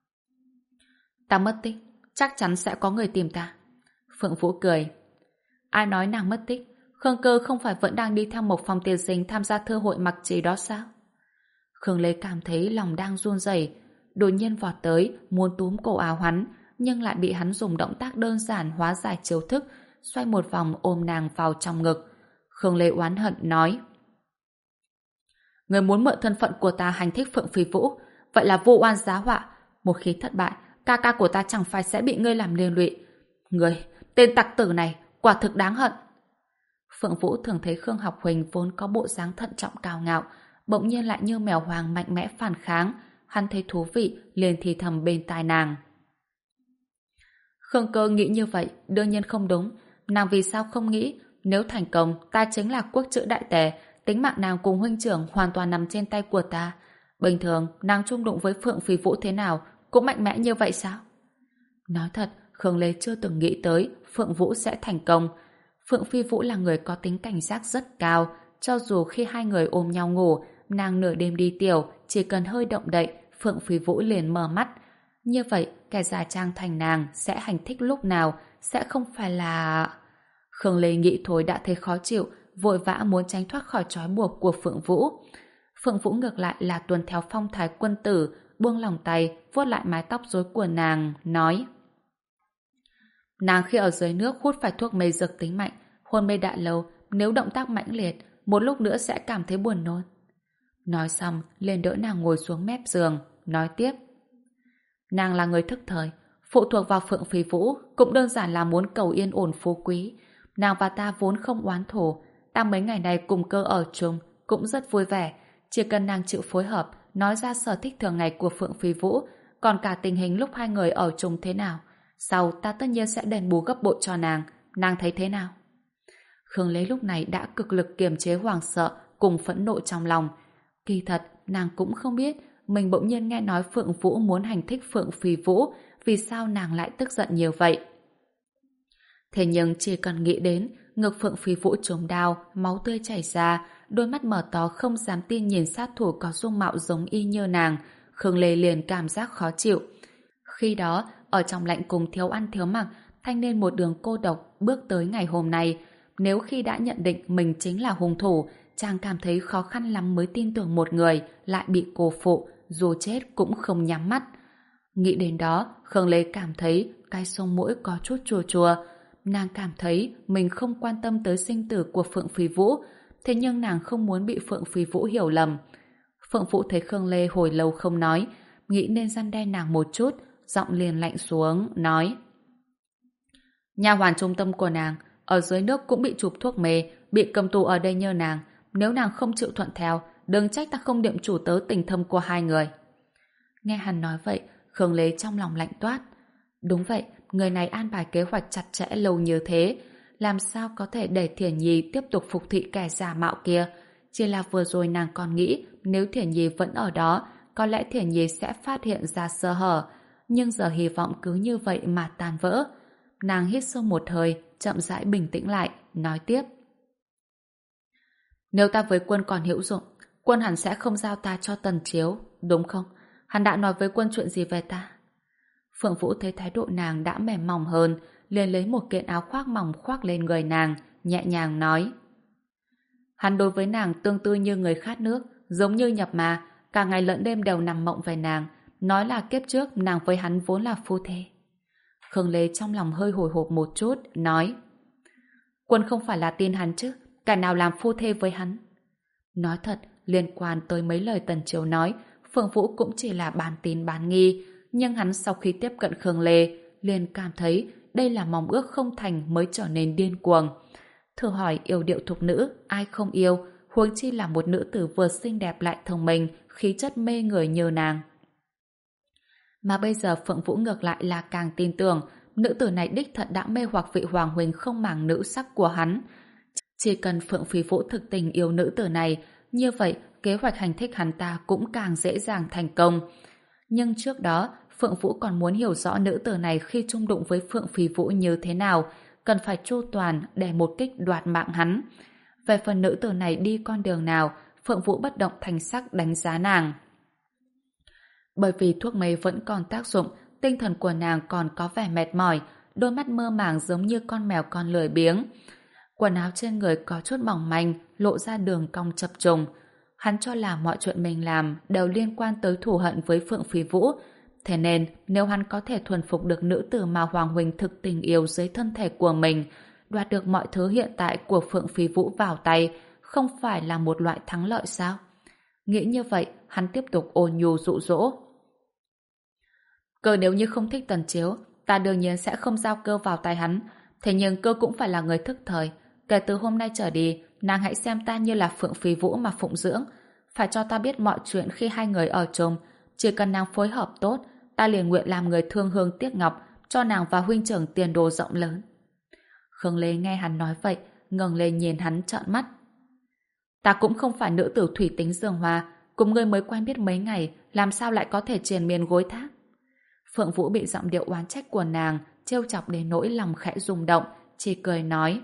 Ta mất tích, chắc chắn sẽ có người tìm ta. Phượng Vũ cười. Ai nói nàng mất tích? Khương Cơ không phải vẫn đang đi theo Mộc Phong tiên sinh tham gia thơ hội mặc trì đó sao? Khương Lê cảm thấy lòng đang run rẩy, đột nhiên vọt tới, muốn túm cổ áo hắn, nhưng lại bị hắn dùng động tác đơn giản hóa giải chiêu thức, xoay một vòng ôm nàng vào trong ngực. Khương Lê oán hận nói. Người muốn mượn thân phận của ta hành thích Phượng Phi Vũ, vậy là vô oan giá họa. Một khi thất bại, ca ca của ta chẳng phải sẽ bị ngươi làm liên lụy. Ngươi, tên tặc tử này, quả thực đáng hận. Phượng Vũ thường thấy Khương Học Huỳnh vốn có bộ dáng thận trọng cao ngạo, bỗng nhiên lại như mèo hoang mạnh mẽ phản kháng. Hắn thấy thú vị, liền thì thầm bên tai nàng. Khương Cơ nghĩ như vậy, đương nhiên không đúng. Nàng vì sao không nghĩ, nếu thành công, ta chính là quốc chữ đại tề, tính mạng nàng cùng huynh trưởng hoàn toàn nằm trên tay của ta. Bình thường, nàng chung đụng với Phượng Phi Vũ thế nào, cũng mạnh mẽ như vậy sao? Nói thật, Khương Lê chưa từng nghĩ tới Phượng Vũ sẽ thành công. Phượng Phi Vũ là người có tính cảnh giác rất cao, cho dù khi hai người ôm nhau ngủ, nàng nửa đêm đi tiểu, chỉ cần hơi động đậy, Phượng Phi Vũ liền mở mắt. Như vậy, kẻ giả trang thành nàng sẽ hành thích lúc nào, sẽ không phải là... Khương Lê nghĩ thôi đã thấy khó chịu, vội vã muốn tránh thoát khỏi trói buộc của Phượng Vũ. Phượng Vũ ngược lại là tuân theo phong thái quân tử, buông lòng tay, vuốt lại mái tóc rối của nàng, nói. Nàng khi ở dưới nước hút phải thuốc mê dược tính mạnh, hôn mê đã lâu, nếu động tác mãnh liệt, một lúc nữa sẽ cảm thấy buồn nôn. Nói xong, liền đỡ nàng ngồi xuống mép giường, nói tiếp. Nàng là người thức thời, phụ thuộc vào Phượng Phi Vũ, cũng đơn giản là muốn cầu yên ổn phú quý. Nàng và ta vốn không oán thù, ta mấy ngày này cùng Cơ ở chung, cũng rất vui vẻ. Chỉ cần nàng chịu phối hợp, nói ra sở thích thường ngày của Phượng Phi Vũ, còn cả tình hình lúc hai người ở chung thế nào. Sau ta tất nhiên sẽ đền bù gấp bội cho nàng, nàng thấy thế nào? Khương Lê lúc này đã cực lực kiềm chế hoảng sợ cùng phẫn nộ trong lòng. Kỳ thật, nàng cũng không biết mình bỗng nhiên nghe nói Phượng Vũ muốn hành thích Phượng Phi Vũ, vì sao nàng lại tức giận nhiều vậy. Thế nhưng chỉ cần nghĩ đến ngực Phượng Phi Vũ trúng đao, máu tươi chảy ra, đôi mắt mở to không dám tin nhìn sát thủ có dung mạo giống y như nàng, Khương Lê liền cảm giác khó chịu. Khi đó, ở trong lạnh cùng thiếu ăn thiếu mặc, thanh niên một đường cô độc bước tới ngày hôm nay. Nếu khi đã nhận định mình chính là hung thủ, chàng cảm thấy khó khăn lắm mới tin tưởng một người lại bị cô phụ, dù chết cũng không nhắm mắt. Nghĩ đến đó, Khương Lê cảm thấy cái sống mũi có chút chua chua. Nàng cảm thấy mình không quan tâm tới sinh tử của Phượng Phi Vũ, thế nhưng nàng không muốn bị Phượng Phi Vũ hiểu lầm. Phượng Vũ thấy Khương Lê hồi lâu không nói, nghĩ nên răn đe nàng một chút, giọng liền lạnh xuống, nói. Nha hoàn trung tâm của nàng, ở dưới nước cũng bị chụp thuốc mê, bị cầm tù ở đây như nàng. Nếu nàng không chịu thuận theo, đừng trách ta không niệm chủ tớ tình thâm của hai người. Nghe hắn nói vậy, Khương Lê trong lòng lạnh toát. Đúng vậy, người này an bài kế hoạch chặt chẽ lâu như thế, làm sao có thể để Thiển Nhi tiếp tục phục thị kẻ giả mạo kia. Chỉ là vừa rồi nàng còn nghĩ nếu Thiển Nhi vẫn ở đó, có lẽ Thiển Nhi sẽ phát hiện ra sơ hở, nhưng giờ hy vọng cứ như vậy mà tan vỡ. Nàng hít sâu một hơi, chậm rãi bình tĩnh lại, nói tiếp. Nếu ta với quân còn hữu dụng, quân hẳn sẽ không giao ta cho Tần Chiếu, đúng không? Hắn đã nói với quân chuyện gì về ta? Phượng Vũ thấy thái độ nàng đã mềm mỏng hơn, liền lấy một kiện áo khoác mỏng khoác lên người nàng, nhẹ nhàng nói. Hắn đối với nàng tương tư như người khát nước, giống như nhập ma, cả ngày lẫn đêm đều nằm mộng về nàng, nói là kiếp trước nàng với hắn vốn là phu thê. Khương Lê trong lòng hơi hồi hộp một chút, nói. Quân không phải là tin hắn chứ, cả nào làm phu thê với hắn. Nói thật, liên quan tới mấy lời Tần Chiếu nói, Phượng Vũ cũng chỉ là bán tín bán nghi, nhưng hắn sau khi tiếp cận Khương Lê, liền cảm thấy đây là mong ước không thành mới trở nên điên cuồng. Thử hỏi yêu điệu thục nữ, ai không yêu, huống chi là một nữ tử vừa xinh đẹp lại thông minh, khí chất mê người như nàng. Mà bây giờ Phượng Vũ ngược lại là càng tin tưởng, nữ tử này đích thật đã mê hoặc vị hoàng huynh không màng nữ sắc của hắn. Chỉ cần Phượng Phi Vũ thực tình yêu nữ tử này, như vậy kế hoạch hành thích hắn ta cũng càng dễ dàng thành công. Nhưng trước đó, Phượng Vũ còn muốn hiểu rõ nữ tử này khi chung đụng với Phượng Phi Vũ như thế nào, cần phải chu toàn để một kích đoạt mạng hắn. Về phần nữ tử này đi con đường nào, Phượng Vũ bất động thành sắc đánh giá nàng. Bởi vì thuốc mê vẫn còn tác dụng, tinh thần của nàng còn có vẻ mệt mỏi, đôi mắt mơ màng giống như con mèo con lười biếng. Quần áo trên người có chút mỏng manh, lộ ra đường cong chập trùng. Hắn cho là mọi chuyện mình làm đều liên quan tới thù hận với Phượng Phi Vũ. Thế nên, nếu hắn có thể thuần phục được nữ tử mà Hoàng Huynh thực tình yêu dưới thân thể của mình, đoạt được mọi thứ hiện tại của Phượng Phi Vũ vào tay, không phải là một loại thắng lợi sao? Nghĩ như vậy, hắn tiếp tục ôn nhu dụ dỗ. Cơ nếu như không thích Tần Chiếu, ta đương nhiên sẽ không giao cơ vào tay hắn. Thế nhưng cơ cũng phải là người thức thời. Kể từ hôm nay trở đi, nàng hãy xem ta như là Phượng Phi Vũ mà phụng dưỡng. Phải cho ta biết mọi chuyện khi hai người ở chung. Chỉ cần nàng phối hợp tốt, ta liền nguyện làm người thương hương tiếc ngọc, cho nàng và huynh trưởng tiền đồ rộng lớn. Khương Lê nghe hắn nói vậy, ngẩng lên nhìn hắn trợn mắt. Ta cũng không phải nữ tử thủy tính Dương Hoa, cùng ngươi mới quen biết mấy ngày, làm sao lại có thể triền miên gối thác? Phượng Vũ bị giọng điệu oán trách của nàng trêu chọc đến nỗi lòng khẽ rung động, chỉ cười nói.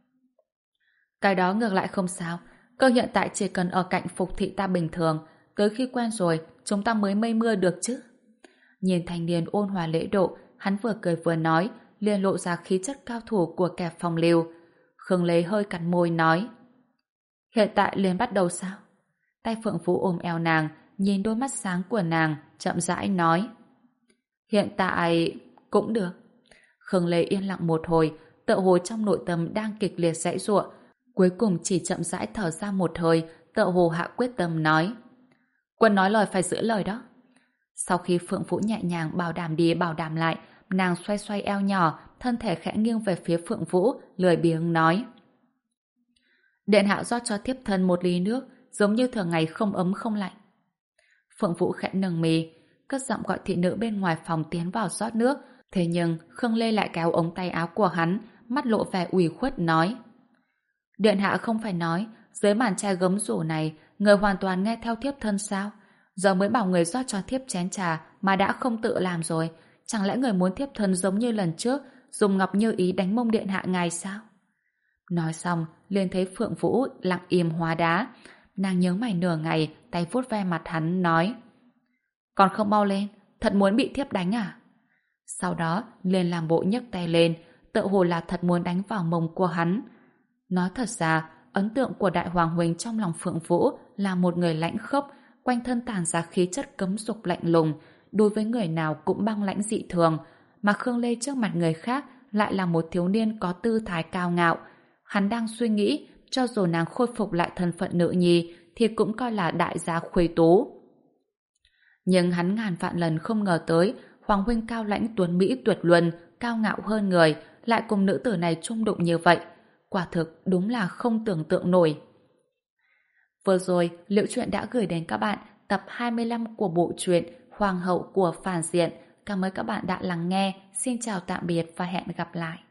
Cái đó ngược lại không sao, cơ hiện tại chỉ cần ở cạnh phục thị ta bình thường, tới khi quen rồi, chúng ta mới mây mưa được chứ. Nhìn thanh niên ôn hòa lễ độ, hắn vừa cười vừa nói, liền lộ ra khí chất cao thủ của kẻ phong lưu. Khương Lê hơi cắn môi nói. Hiện tại liền bắt đầu sao? Tay Phượng Vũ ôm eo nàng, nhìn đôi mắt sáng của nàng, chậm rãi nói. Hiện tại cũng được. Khương Lê yên lặng một hồi, tựa hồ trong nội tâm đang kịch liệt giãy giụa, cuối cùng chỉ chậm rãi thở ra một hơi, tựa hồ hạ quyết tâm nói. Quân nói lời phải giữ lời đó. Sau khi Phượng Vũ nhẹ nhàng bảo đảm đi bảo đảm lại, nàng xoay xoay eo nhỏ, thân thể khẽ nghiêng về phía Phượng Vũ, lười biếng nói. Điện hạ rót cho thiếp thân một ly nước, giống như thường ngày không ấm không lạnh. Phượng Vũ khẽ nâng mi, cất giọng gọi thị nữ bên ngoài phòng tiến vào rót nước. Thế nhưng Khương Lê lại kéo ống tay áo của hắn, mắt lộ vẻ ủy khuất nói. Điện hạ không phải nói, dưới màn che gấm rủ này, người hoàn toàn nghe theo thiếp thân sao? Giờ mới bảo người rót cho thiếp chén trà mà đã không tự làm rồi. Chẳng lẽ người muốn thiếp thân giống như lần trước, dùng ngọc như ý đánh mông điện hạ ngài sao? Nói xong, liền thấy Phượng Vũ lặng im hóa đá. Nàng nhớ mày nửa ngày, tay vuốt ve mặt hắn, nói. Còn không mau lên, thật muốn bị thiếp đánh à? Sau đó, liền làm bộ nhấc tay lên, tựa hồ là thật muốn đánh vào mông của hắn. Nói thật ra, ấn tượng của Đại Hoàng Huynh trong lòng Phượng Vũ là một người lãnh khốc, quanh thân tản ra khí chất cấm dục lạnh lùng, đối với người nào cũng băng lãnh dị thường, mà Khương Lê trước mặt người khác lại là một thiếu niên có tư thái cao ngạo. Hắn đang suy nghĩ, cho dù nàng khôi phục lại thân phận nữ nhi, thì cũng coi là đại gia khuê tú. Nhưng hắn ngàn vạn lần không ngờ tới, Hoàng Huynh cao lãnh tuấn Mỹ tuyệt luân, cao ngạo hơn người, lại cùng nữ tử này chung đụng như vậy. Quả thực đúng là không tưởng tượng nổi. Vừa rồi, Liễu Chuyện đã gửi đến các bạn tập hai mươi lăm của bộ truyện Hoàng hậu của phản diện. Cảm ơn các bạn đã lắng nghe. Xin chào tạm biệt và hẹn gặp lại.